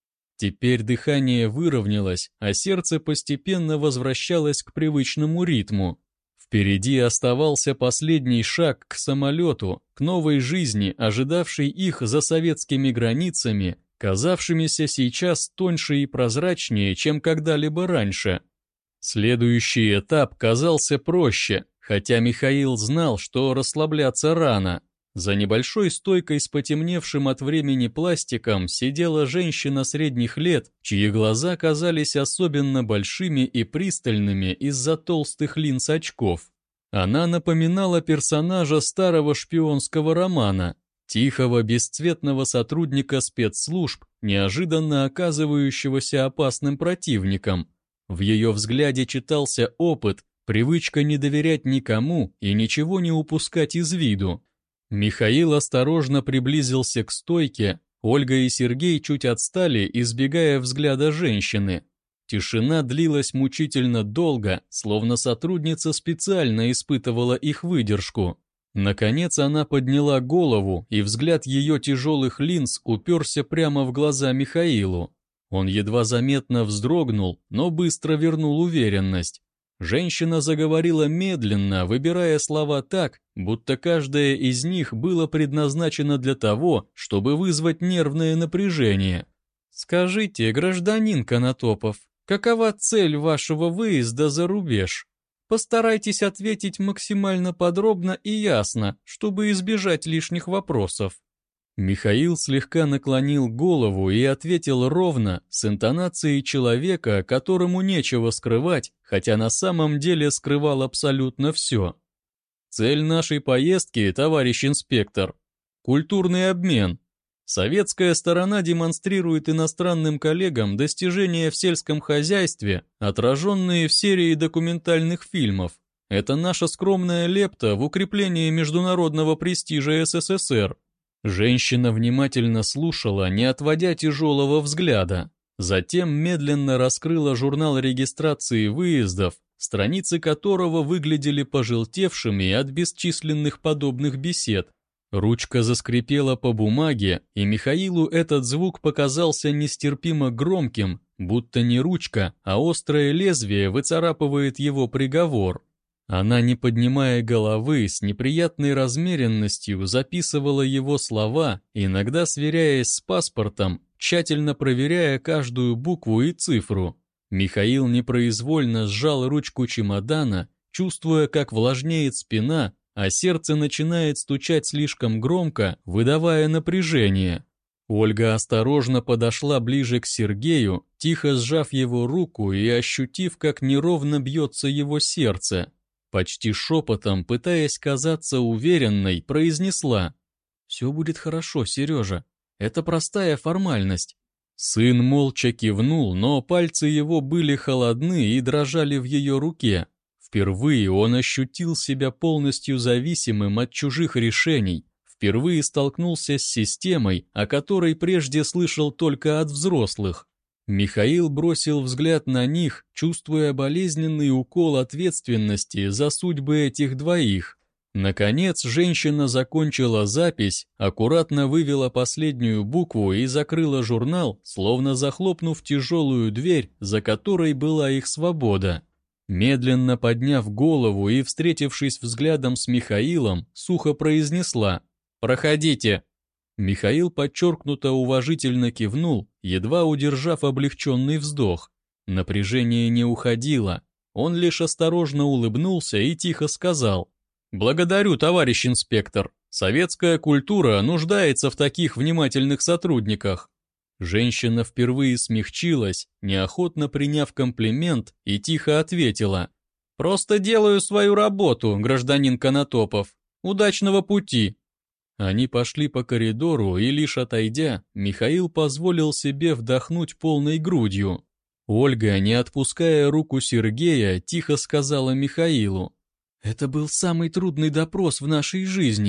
Speaker 1: Теперь дыхание выровнялось, а сердце постепенно возвращалось к привычному ритму. Впереди оставался последний шаг к самолету, к новой жизни, ожидавшей их за советскими границами, казавшимися сейчас тоньше и прозрачнее, чем когда-либо раньше. Следующий этап казался проще, хотя Михаил знал, что расслабляться рано. За небольшой стойкой с потемневшим от времени пластиком сидела женщина средних лет, чьи глаза казались особенно большими и пристальными из-за толстых линз очков. Она напоминала персонажа старого шпионского романа, тихого бесцветного сотрудника спецслужб, неожиданно оказывающегося опасным противником. В ее взгляде читался опыт, привычка не доверять никому и ничего не упускать из виду. Михаил осторожно приблизился к стойке, Ольга и Сергей чуть отстали, избегая взгляда женщины. Тишина длилась мучительно долго, словно сотрудница специально испытывала их выдержку. Наконец она подняла голову, и взгляд ее тяжелых линз уперся прямо в глаза Михаилу. Он едва заметно вздрогнул, но быстро вернул уверенность. Женщина заговорила медленно, выбирая слова так, будто каждое из них было предназначено для того, чтобы вызвать нервное напряжение. «Скажите, гражданин Конотопов, какова цель вашего выезда за рубеж? Постарайтесь ответить максимально подробно и ясно, чтобы избежать лишних вопросов». Михаил слегка наклонил голову и ответил ровно, с интонацией человека, которому нечего скрывать, хотя на самом деле скрывал абсолютно все. «Цель нашей поездки, товарищ инспектор, культурный обмен. Советская сторона демонстрирует иностранным коллегам достижения в сельском хозяйстве, отраженные в серии документальных фильмов. Это наша скромная лепта в укрепление международного престижа СССР». Женщина внимательно слушала, не отводя тяжелого взгляда. Затем медленно раскрыла журнал регистрации выездов, страницы которого выглядели пожелтевшими от бесчисленных подобных бесед. Ручка заскрипела по бумаге, и Михаилу этот звук показался нестерпимо громким, будто не ручка, а острое лезвие выцарапывает его приговор. Она, не поднимая головы, с неприятной размеренностью записывала его слова, иногда сверяясь с паспортом, тщательно проверяя каждую букву и цифру. Михаил непроизвольно сжал ручку чемодана, чувствуя, как влажнеет спина, а сердце начинает стучать слишком громко, выдавая напряжение. Ольга осторожно подошла ближе к Сергею, тихо сжав его руку и ощутив, как неровно бьется его сердце. Почти шепотом, пытаясь казаться уверенной, произнесла: «Все будет хорошо, Сережа. Это простая формальность». Сын молча кивнул, но пальцы его были холодны и дрожали в ее руке. Впервые он ощутил себя полностью зависимым от чужих решений, впервые столкнулся с системой, о которой прежде слышал только от взрослых. Михаил бросил взгляд на них, чувствуя болезненный укол ответственности за судьбы этих двоих. Наконец, женщина закончила запись, аккуратно вывела последнюю букву и закрыла журнал, словно захлопнув тяжелую дверь, за которой была их свобода. Медленно подняв голову и встретившись взглядом с Михаилом, сухо произнесла: «Проходите». Михаил подчеркнуто уважительно кивнул, едва удержав облегченный вздох. Напряжение не уходило. Он лишь осторожно улыбнулся и тихо сказал: «Благодарю, товарищ инспектор. Советская культура нуждается в таких внимательных сотрудниках». Женщина впервые смягчилась, неохотно приняв комплимент, и тихо ответила: «Просто делаю свою работу, гражданин Конотопов. Удачного пути». Они пошли по коридору, и лишь отойдя, Михаил позволил себе вдохнуть полной грудью. Ольга, не отпуская руку Сергея, тихо сказала Михаилу: «Это был самый трудный допрос в нашей жизни.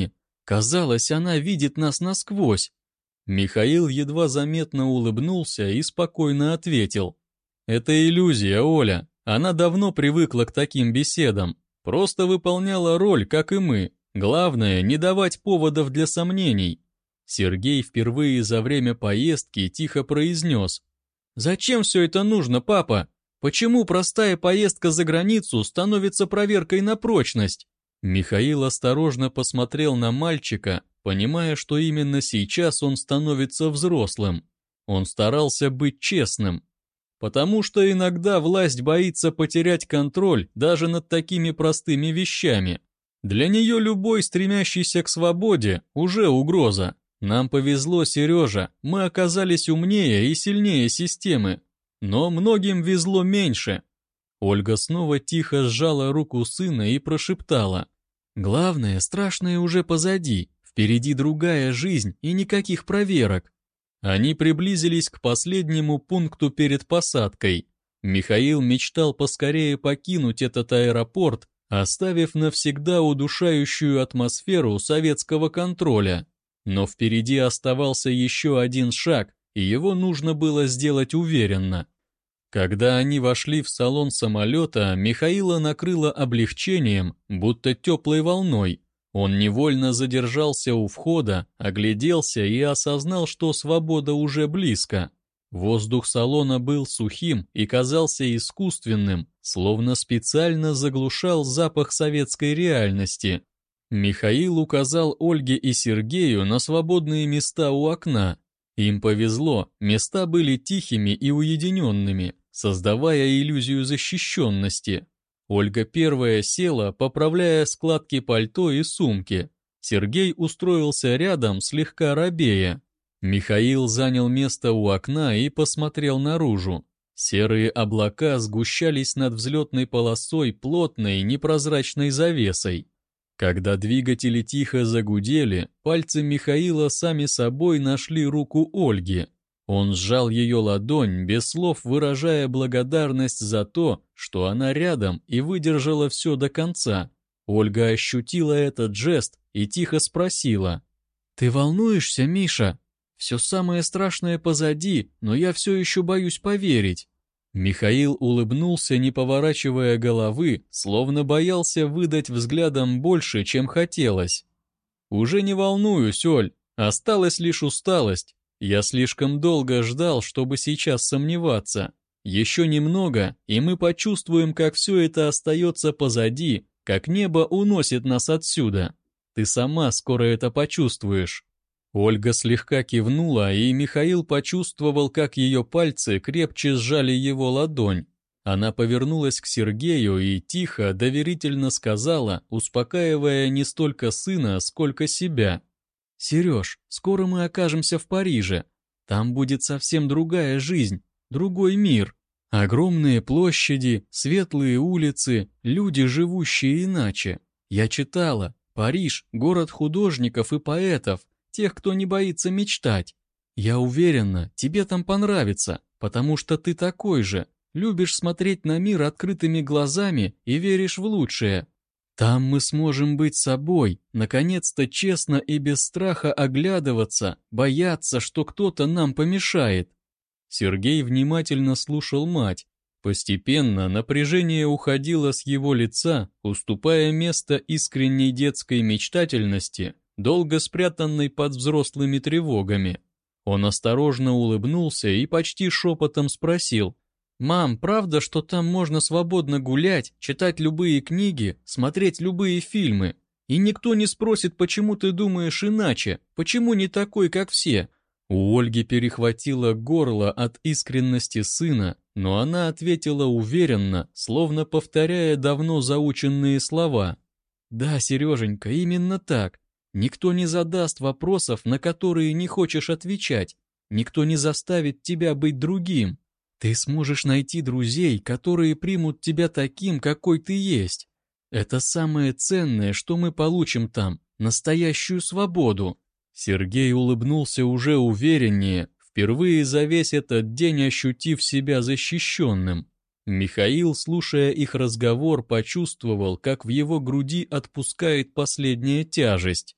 Speaker 1: Казалось, она видит нас насквозь. Михаил едва заметно улыбнулся и спокойно ответил. «Это иллюзия, Оля. Она давно привыкла к таким беседам. Просто выполняла роль, как и мы. Главное, не давать поводов для сомнений». Сергей впервые за время поездки тихо произнес. «Зачем все это нужно, папа? Почему простая поездка за границу становится проверкой на прочность?» Михаил осторожно посмотрел на мальчика, понимая, что именно сейчас он становится взрослым. Он старался быть честным. Потому что иногда власть боится потерять контроль даже над такими простыми вещами. Для нее любой, стремящийся к свободе, уже угроза. Нам повезло, Сережа, мы оказались умнее и сильнее системы. Но многим везло меньше. Ольга снова тихо сжала руку сына и прошептала. «Главное, страшное уже позади, впереди другая жизнь и никаких проверок». Они приблизились к последнему пункту перед посадкой. Михаил мечтал поскорее покинуть этот аэропорт, оставив навсегда удушающую атмосферу советского контроля. Но впереди оставался еще один шаг, и его нужно было сделать уверенно. Когда они вошли в салон самолета, Михаила накрыло облегчением, будто теплой волной. Он невольно задержался у входа, огляделся и осознал, что свобода уже близко. Воздух салона был сухим и казался искусственным, словно специально заглушал запах советской реальности. Михаил указал Ольге и Сергею на свободные места у окна. Им повезло, места были тихими и уединенными, создавая иллюзию защищенности. Ольга первая села, поправляя складки пальто и сумки. Сергей устроился рядом, слегка робея. Михаил занял место у окна и посмотрел наружу. Серые облака сгущались над взлетной полосой плотной непрозрачной завесой. Когда двигатели тихо загудели, пальцы Михаила сами собой нашли руку Ольги. Он сжал ее ладонь, без слов выражая благодарность за то, что она рядом и выдержала все до конца. Ольга ощутила этот жест и тихо спросила. «Ты волнуешься, Миша? Все самое страшное позади, но я все еще боюсь поверить». Михаил улыбнулся, не поворачивая головы, словно боялся выдать взглядом больше, чем хотелось. «Уже не волнуюсь, Оль, осталась лишь усталость. Я слишком долго ждал, чтобы сейчас сомневаться. Еще немного, и мы почувствуем, как все это остается позади, как небо уносит нас отсюда. Ты сама скоро это почувствуешь». Ольга слегка кивнула, и Михаил почувствовал, как ее пальцы крепче сжали его ладонь. Она повернулась к Сергею и тихо, доверительно сказала, успокаивая не столько сына, сколько себя. «Сереж, скоро мы окажемся в Париже. Там будет совсем другая жизнь, другой мир. Огромные площади, светлые улицы, люди, живущие иначе. Я читала, Париж — город художников и поэтов, тех, кто не боится мечтать. Я уверена, тебе там понравится, потому что ты такой же, любишь смотреть на мир открытыми глазами и веришь в лучшее. Там мы сможем быть собой, наконец-то честно и без страха оглядываться, бояться, что кто-то нам помешает». Сергей внимательно слушал мать. Постепенно напряжение уходило с его лица, уступая место искренней детской мечтательности, долго спрятанной под взрослыми тревогами. Он осторожно улыбнулся и почти шепотом спросил: «Мам, правда, что там можно свободно гулять, читать любые книги, смотреть любые фильмы? И никто не спросит, почему ты думаешь иначе, почему не такой, как все?» У Ольги перехватило горло от искренности сына, но она ответила уверенно, словно повторяя давно заученные слова. «Да, Сереженька, именно так. Никто не задаст вопросов, на которые не хочешь отвечать. Никто не заставит тебя быть другим. Ты сможешь найти друзей, которые примут тебя таким, какой ты есть. Это самое ценное, что мы получим там, настоящую свободу». Сергей улыбнулся уже увереннее, впервые за весь этот день ощутив себя защищенным. Михаил, слушая их разговор, почувствовал, как в его груди отпускает последняя тяжесть.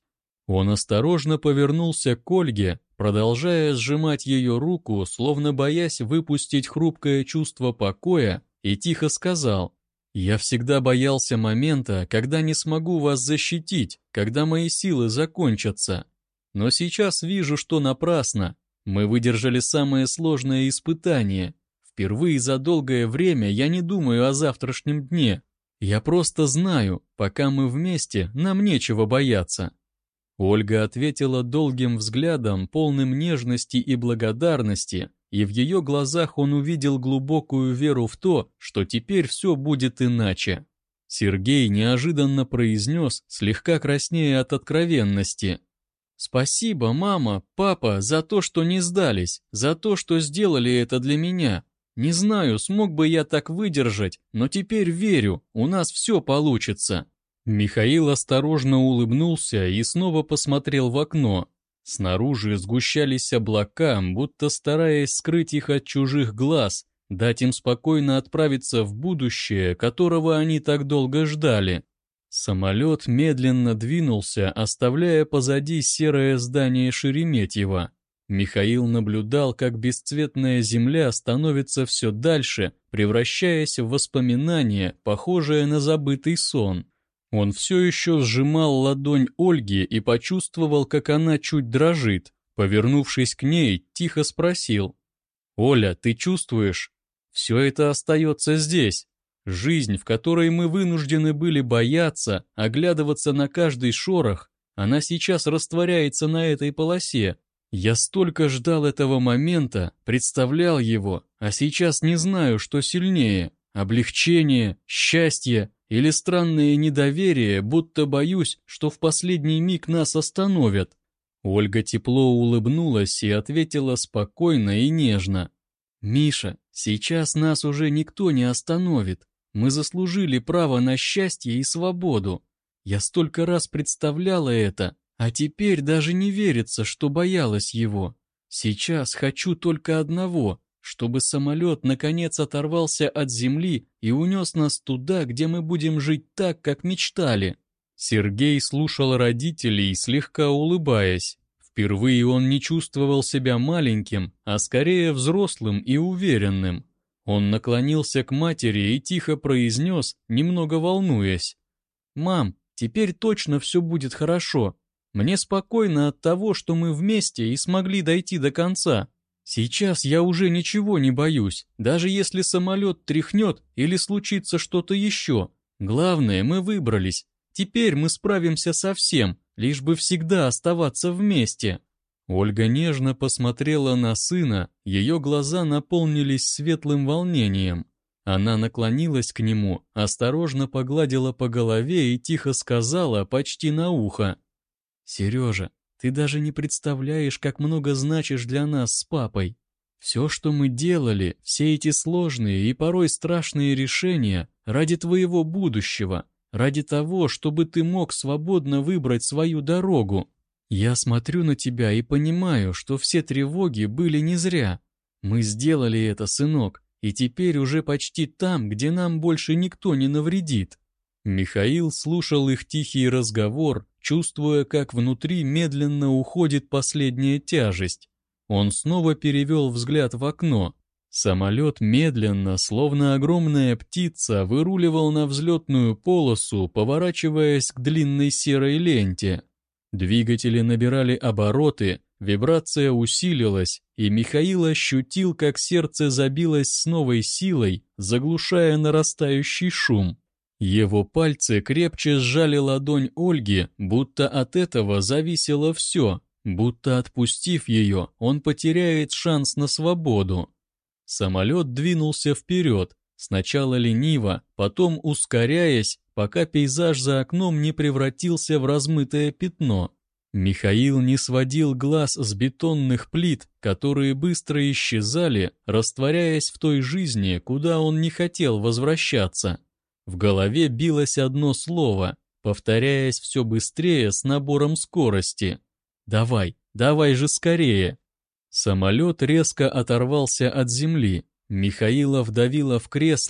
Speaker 1: Он осторожно повернулся к Ольге, продолжая сжимать ее руку, словно боясь выпустить хрупкое чувство покоя, и тихо сказал: «Я всегда боялся момента, когда не смогу вас защитить, когда мои силы закончатся. Но сейчас вижу, что напрасно. Мы выдержали самое сложное испытание. Впервые за долгое время я не думаю о завтрашнем дне. Я просто знаю, пока мы вместе, нам нечего бояться». Ольга ответила долгим взглядом, полным нежности и благодарности, и в ее глазах он увидел глубокую веру в то, что теперь все будет иначе. Сергей неожиданно произнес, слегка краснея от откровенности: «Спасибо, мама, папа, за то, что не сдались, за то, что сделали это для меня. Не знаю, смог бы я так выдержать, но теперь верю, у нас все получится». Михаил осторожно улыбнулся и снова посмотрел в окно. Снаружи сгущались облака, будто стараясь скрыть их от чужих глаз, дать им спокойно отправиться в будущее, которого они так долго ждали. Самолет медленно двинулся, оставляя позади серое здание Шереметьево. Михаил наблюдал, как бесцветная земля становится все дальше, превращаясь в воспоминание, похожее на забытый сон. Он все еще сжимал ладонь Ольги и почувствовал, как она чуть дрожит. Повернувшись к ней, тихо спросил: «Оля, ты чувствуешь? Все это остается здесь. Жизнь, в которой мы вынуждены были бояться, оглядываться на каждый шорох, она сейчас растворяется на этой полосе. Я столько ждал этого момента, представлял его, а сейчас не знаю, что сильнее – облегчение, счастье или странное недоверие, будто боюсь, что в последний миг нас остановят». Ольга тепло улыбнулась и ответила спокойно и нежно: «Миша, сейчас нас уже никто не остановит. Мы заслужили право на счастье и свободу. Я столько раз представляла это, а теперь даже не верится, что боялась его. Сейчас хочу только одного, чтобы самолет наконец оторвался от земли и унес нас туда, где мы будем жить так, как мечтали». Сергей слушал родителей, слегка улыбаясь. Впервые он не чувствовал себя маленьким, а скорее взрослым и уверенным. Он наклонился к матери и тихо произнес, немного волнуясь: «Мам, теперь точно все будет хорошо. Мне спокойно от того, что мы вместе и смогли дойти до конца. Сейчас я уже ничего не боюсь, даже если самолет тряхнет или случится что-то еще. Главное, мы выбрались. Теперь мы справимся со всем, лишь бы всегда оставаться вместе». Ольга нежно посмотрела на сына, ее глаза наполнились светлым волнением. Она наклонилась к нему, осторожно погладила по голове и тихо сказала почти на ухо: «Сережа, ты даже не представляешь, как много значишь для нас с папой. Все, что мы делали, все эти сложные и порой страшные решения ради твоего будущего, ради того, чтобы ты мог свободно выбрать свою дорогу. Я смотрю на тебя и понимаю, что все тревоги были не зря. Мы сделали это, сынок, и теперь уже почти там, где нам больше никто не навредит». Михаил слушал их тихий разговор, чувствуя, как внутри медленно уходит последняя тяжесть. Он снова перевел взгляд в окно. Самолет медленно, словно огромная птица, выруливал на взлетную полосу, поворачиваясь к длинной серой ленте. Двигатели набирали обороты, вибрация усилилась, и Михаил ощутил, как сердце забилось с новой силой, заглушая нарастающий шум. Его пальцы крепче сжали ладонь Ольги, будто от этого зависело все, будто отпустив ее, он потеряет шанс на свободу. Самолет двинулся вперед, сначала лениво, потом ускоряясь, пока пейзаж за окном не превратился в размытое пятно. Михаил не сводил глаз с бетонных плит, которые быстро исчезали, растворяясь в той жизни, куда он не хотел возвращаться. В голове билось одно слово, повторяясь все быстрее с набором скорости: «Давай, давай же скорее!» Самолет резко оторвался от земли. Михаила вдавило в кресло,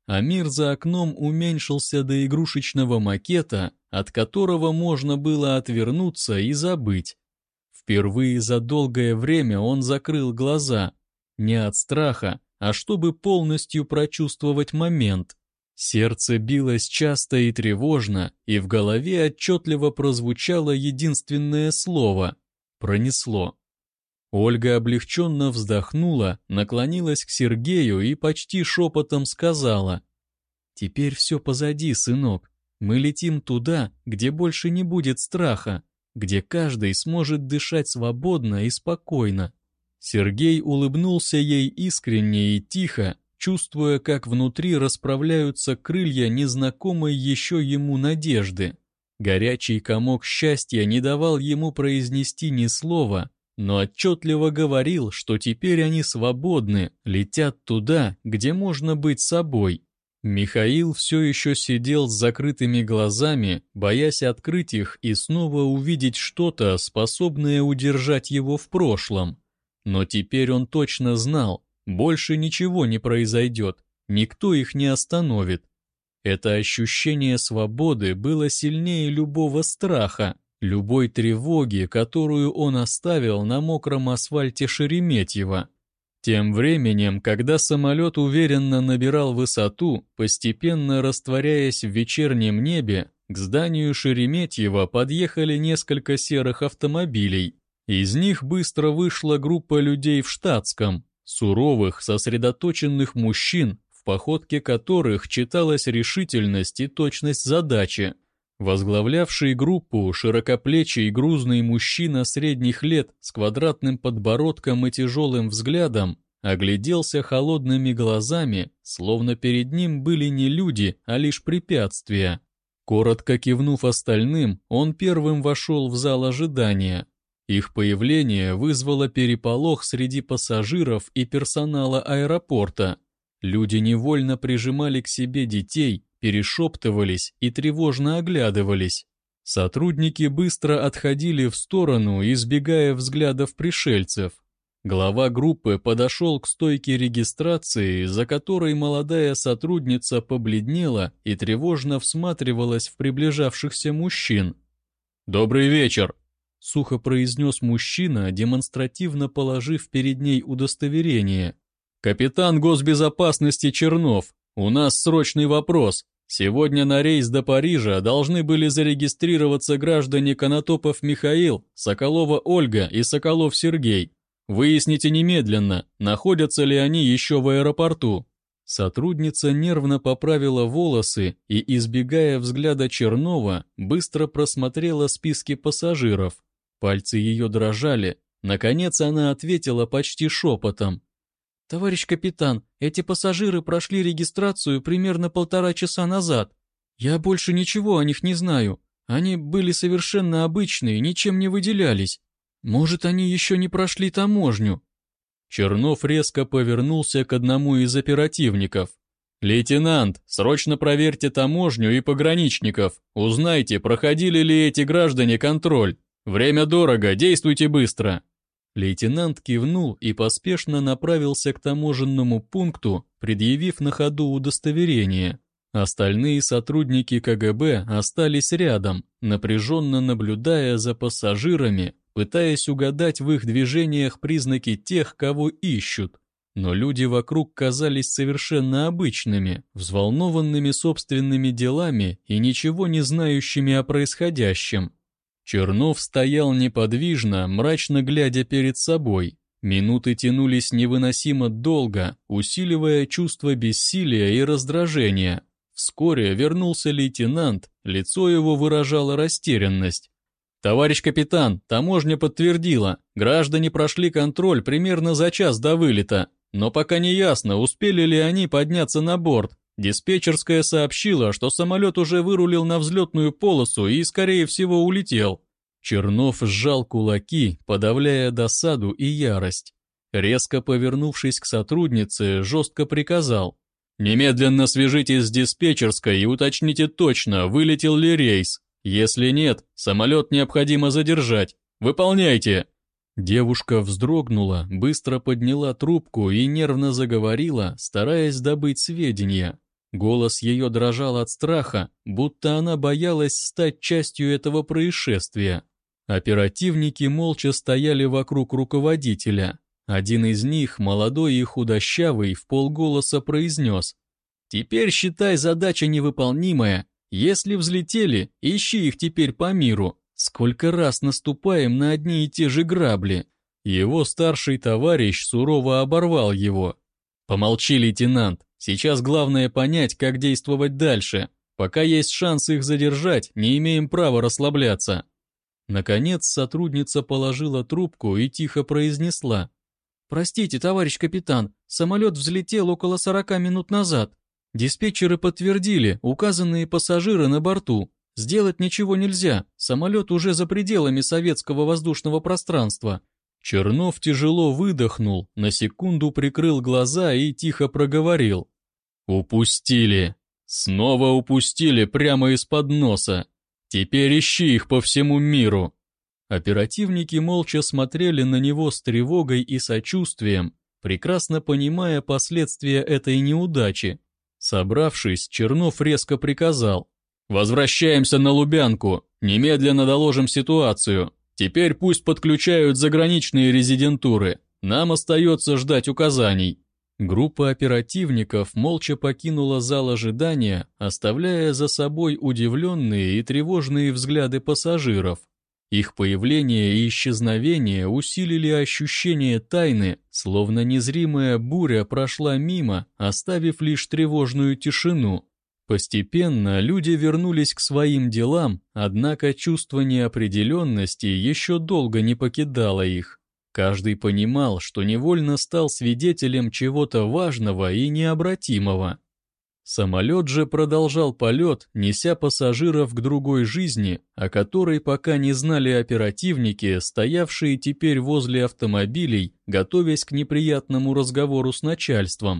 Speaker 1: а мир за окном уменьшился до игрушечного макета, от которого можно было отвернуться и забыть. Впервые за долгое время он закрыл глаза, не от страха, а чтобы полностью прочувствовать момент. Сердце билось часто и тревожно, и в голове отчетливо прозвучало единственное слово — «пронесло». Ольга облегченно вздохнула, наклонилась к Сергею и почти шепотом сказала: «Теперь все позади, сынок. Мы летим туда, где больше не будет страха, где каждый сможет дышать свободно и спокойно». Сергей улыбнулся ей искренне и тихо, чувствуя, как внутри расправляются крылья незнакомой еще ему надежды. Горячий комок счастья не давал ему произнести ни слова, но отчетливо говорил, что теперь они свободны, летят туда, где можно быть собой. Михаил все еще сидел с закрытыми глазами, боясь открыть их и снова увидеть что-то, способное удержать его в прошлом. Но теперь он точно знал, больше ничего не произойдет, никто их не остановит. Это ощущение свободы было сильнее любого страха, любой тревоги, которую он оставил на мокром асфальте Шереметьево. Тем временем, когда самолет уверенно набирал высоту, постепенно растворяясь в вечернем небе, к зданию Шереметьево подъехали несколько серых автомобилей. Из них быстро вышла группа людей в штатском, суровых, сосредоточенных мужчин, в походке которых читалась решительность и точность задачи. Возглавлявший группу широкоплечий грузный мужчина средних лет с квадратным подбородком и тяжелым взглядом огляделся холодными глазами, словно перед ним были не люди, а лишь препятствия. Коротко кивнув остальным, он первым вошел в зал ожидания. Их появление вызвало переполох среди пассажиров и персонала аэропорта. Люди невольно прижимали к себе детей, перешептывались и тревожно оглядывались. Сотрудники быстро отходили в сторону, избегая взглядов пришельцев. Глава группы подошел к стойке регистрации, за которой молодая сотрудница побледнела и тревожно всматривалась в приближавшихся мужчин. «Добрый вечер!» — сухо произнес мужчина, демонстративно положив перед ней удостоверение. «Капитан госбезопасности Чернов, у нас срочный вопрос. Сегодня на рейс до Парижа должны были зарегистрироваться граждане Конотопов Михаил, Соколова Ольга и Соколов Сергей. Выясните немедленно, находятся ли они еще в аэропорту». Сотрудница нервно поправила волосы и, избегая взгляда Чернова, быстро просмотрела списки пассажиров. Пальцы ее дрожали. Наконец она ответила почти шепотом: «Товарищ капитан, эти пассажиры прошли регистрацию примерно 1,5 часа назад. Я больше ничего о них не знаю. Они были совершенно обычные, ничем не выделялись. Может, они еще не прошли таможню?» Чернов резко повернулся к одному из оперативников. «Лейтенант, срочно проверьте таможню и пограничников. Узнайте, проходили ли эти граждане контроль. Время дорого, действуйте быстро». Лейтенант кивнул и поспешно направился к таможенному пункту, предъявив на ходу удостоверение. Остальные сотрудники КГБ остались рядом, напряженно наблюдая за пассажирами, пытаясь угадать в их движениях признаки тех, кого ищут. Но люди вокруг казались совершенно обычными, взволнованными собственными делами и ничего не знающими о происходящем. Чернов стоял неподвижно, мрачно глядя перед собой. Минуты тянулись невыносимо долго, усиливая чувство бессилия и раздражения. Вскоре вернулся лейтенант, лицо его выражало растерянность. «Товарищ капитан, таможня подтвердила, граждане прошли контроль примерно за час до вылета, но пока не ясно, успели ли они подняться на борт. Диспетчерская сообщила, что самолет уже вырулил на взлетную полосу и, скорее всего, улетел». Чернов сжал кулаки, подавляя досаду и ярость. Резко повернувшись к сотруднице, жестко приказал: «Немедленно свяжитесь с диспетчерской и уточните точно, вылетел ли рейс. Если нет, самолет необходимо задержать. Выполняйте!» Девушка вздрогнула, быстро подняла трубку и нервно заговорила, стараясь добыть сведения. Голос ее дрожал от страха, будто она боялась стать частью этого происшествия. Оперативники молча стояли вокруг руководителя. Один из них, молодой и худощавый, вполголоса произнес: «Теперь считай задача невыполнимая. Если взлетели, ищи их теперь по миру. Сколько раз наступаем на одни и те же грабли». Его старший товарищ сурово оборвал его. «Помолчи, лейтенант. Сейчас главное понять, как действовать дальше. Пока есть шанс их задержать, не имеем права расслабляться». Наконец сотрудница положила трубку и тихо произнесла: «Простите, товарищ капитан, самолет взлетел около 40 минут назад. Диспетчеры подтвердили, указанные пассажиры на борту. Сделать ничего нельзя, самолет уже за пределами советского воздушного пространства». Чернов тяжело выдохнул, на секунду прикрыл глаза и тихо проговорил: «Упустили. Снова упустили прямо из-под носа. Теперь ищи их по всему миру». Оперативники молча смотрели на него с тревогой и сочувствием, прекрасно понимая последствия этой неудачи. Собравшись, Чернов резко приказал: «Возвращаемся на Лубянку, немедленно доложим ситуацию. Теперь пусть подключают заграничные резидентуры. Нам остается ждать указаний». Группа оперативников молча покинула зал ожидания, оставляя за собой удивленные и тревожные взгляды пассажиров. Их появление и исчезновение усилили ощущение тайны, словно незримая буря прошла мимо, оставив лишь тревожную тишину. Постепенно люди вернулись к своим делам, однако чувство неопределенности еще долго не покидало их. Каждый понимал, что невольно стал свидетелем чего-то важного и необратимого. Самолет же продолжал полет, неся пассажиров к другой жизни, о которой пока не знали оперативники, стоявшие теперь возле автомобилей, готовясь к неприятному разговору с начальством.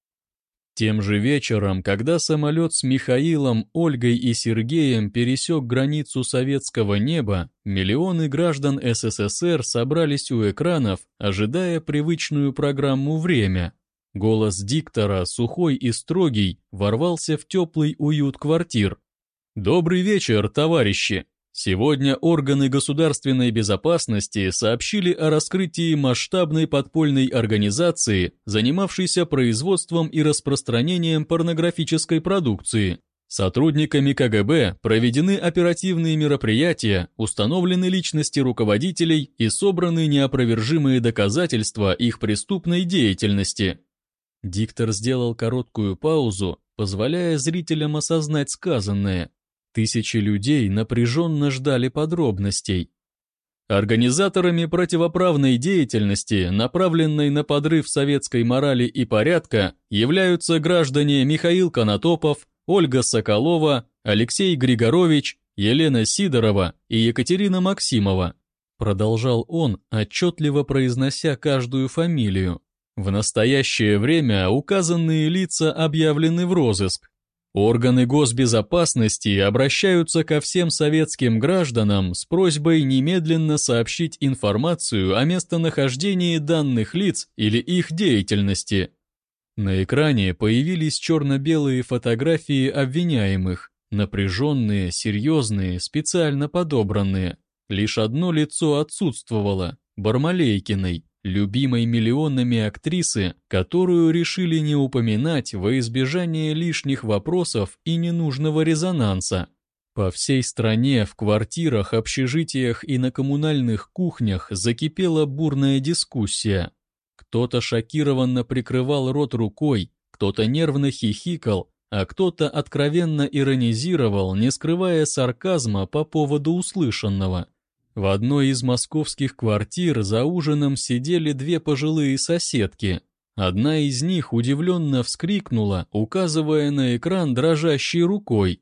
Speaker 1: Тем же вечером, когда самолет с Михаилом, Ольгой и Сергеем пересек границу советского неба, миллионы граждан СССР собрались у экранов, ожидая привычную программу «Время». Голос диктора, сухой и строгий, ворвался в теплый уют квартир. «Добрый вечер, товарищи! Сегодня органы государственной безопасности сообщили о раскрытии масштабной подпольной организации, занимавшейся производством и распространением порнографической продукции. Сотрудниками КГБ проведены оперативные мероприятия, установлены личности руководителей и собраны неопровержимые доказательства их преступной деятельности». Диктор сделал короткую паузу, позволяя зрителям осознать сказанное. Тысячи людей напряженно ждали подробностей. Организаторами противоправной деятельности, направленной на подрыв советской морали и порядка, являются граждане Михаил Конотопов, Ольга Соколова, Алексей Григорович, Елена Сидорова и Екатерина Максимова. Продолжал он, отчетливо произнося каждую фамилию. В настоящее время указанные лица объявлены в розыск. Органы госбезопасности обращаются ко всем советским гражданам с просьбой немедленно сообщить информацию о местонахождении данных лиц или их деятельности. На экране появились черно-белые фотографии обвиняемых, напряженные, серьезные, специально подобранные. Лишь одно лицо отсутствовало – Бармалейкиной, любимой миллионами актрисы, которую решили не упоминать во избежание лишних вопросов и ненужного резонанса. По всей стране в квартирах, общежитиях и на коммунальных кухнях закипела бурная дискуссия. Кто-то шокированно прикрывал рот рукой, кто-то нервно хихикал, а кто-то откровенно иронизировал, не скрывая сарказма по поводу услышанного. В одной из московских квартир за ужином сидели две пожилые соседки. Одна из них удивленно вскрикнула, указывая на экран дрожащей рукой.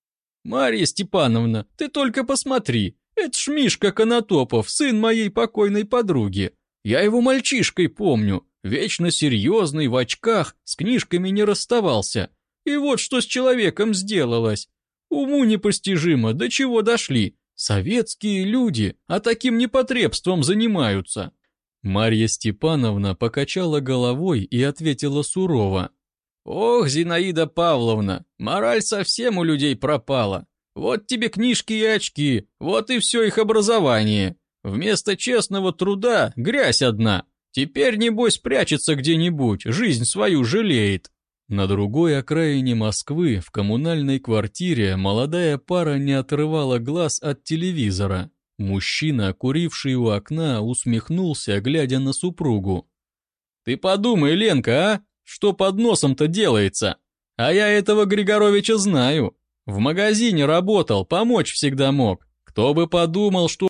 Speaker 1: «Марья Степановна, ты только посмотри, это ж Мишка Конотопов, сын моей покойной подруги. Я его мальчишкой помню, вечно серьезный, в очках, с книжками не расставался. И вот что с человеком сделалось. Уму непостижимо, до чего дошли. Советские люди, а таким непотребством занимаются». Марья Степановна покачала головой и ответила сурово. Ох, Зинаида Павловна, мораль совсем у людей пропала. Вот тебе книжки и очки, вот и все их образование. Вместо честного труда грязь одна. Теперь, небось, прячется где-нибудь, жизнь свою жалеет. На другой окраине Москвы, в коммунальной квартире, молодая пара не отрывала глаз от телевизора. Мужчина, куривший у окна, усмехнулся, глядя на супругу. «Ты подумай, Ленка, а? Что под носом-то делается? А я этого Григоровича знаю. В магазине работал, помочь всегда мог. Кто бы подумал, что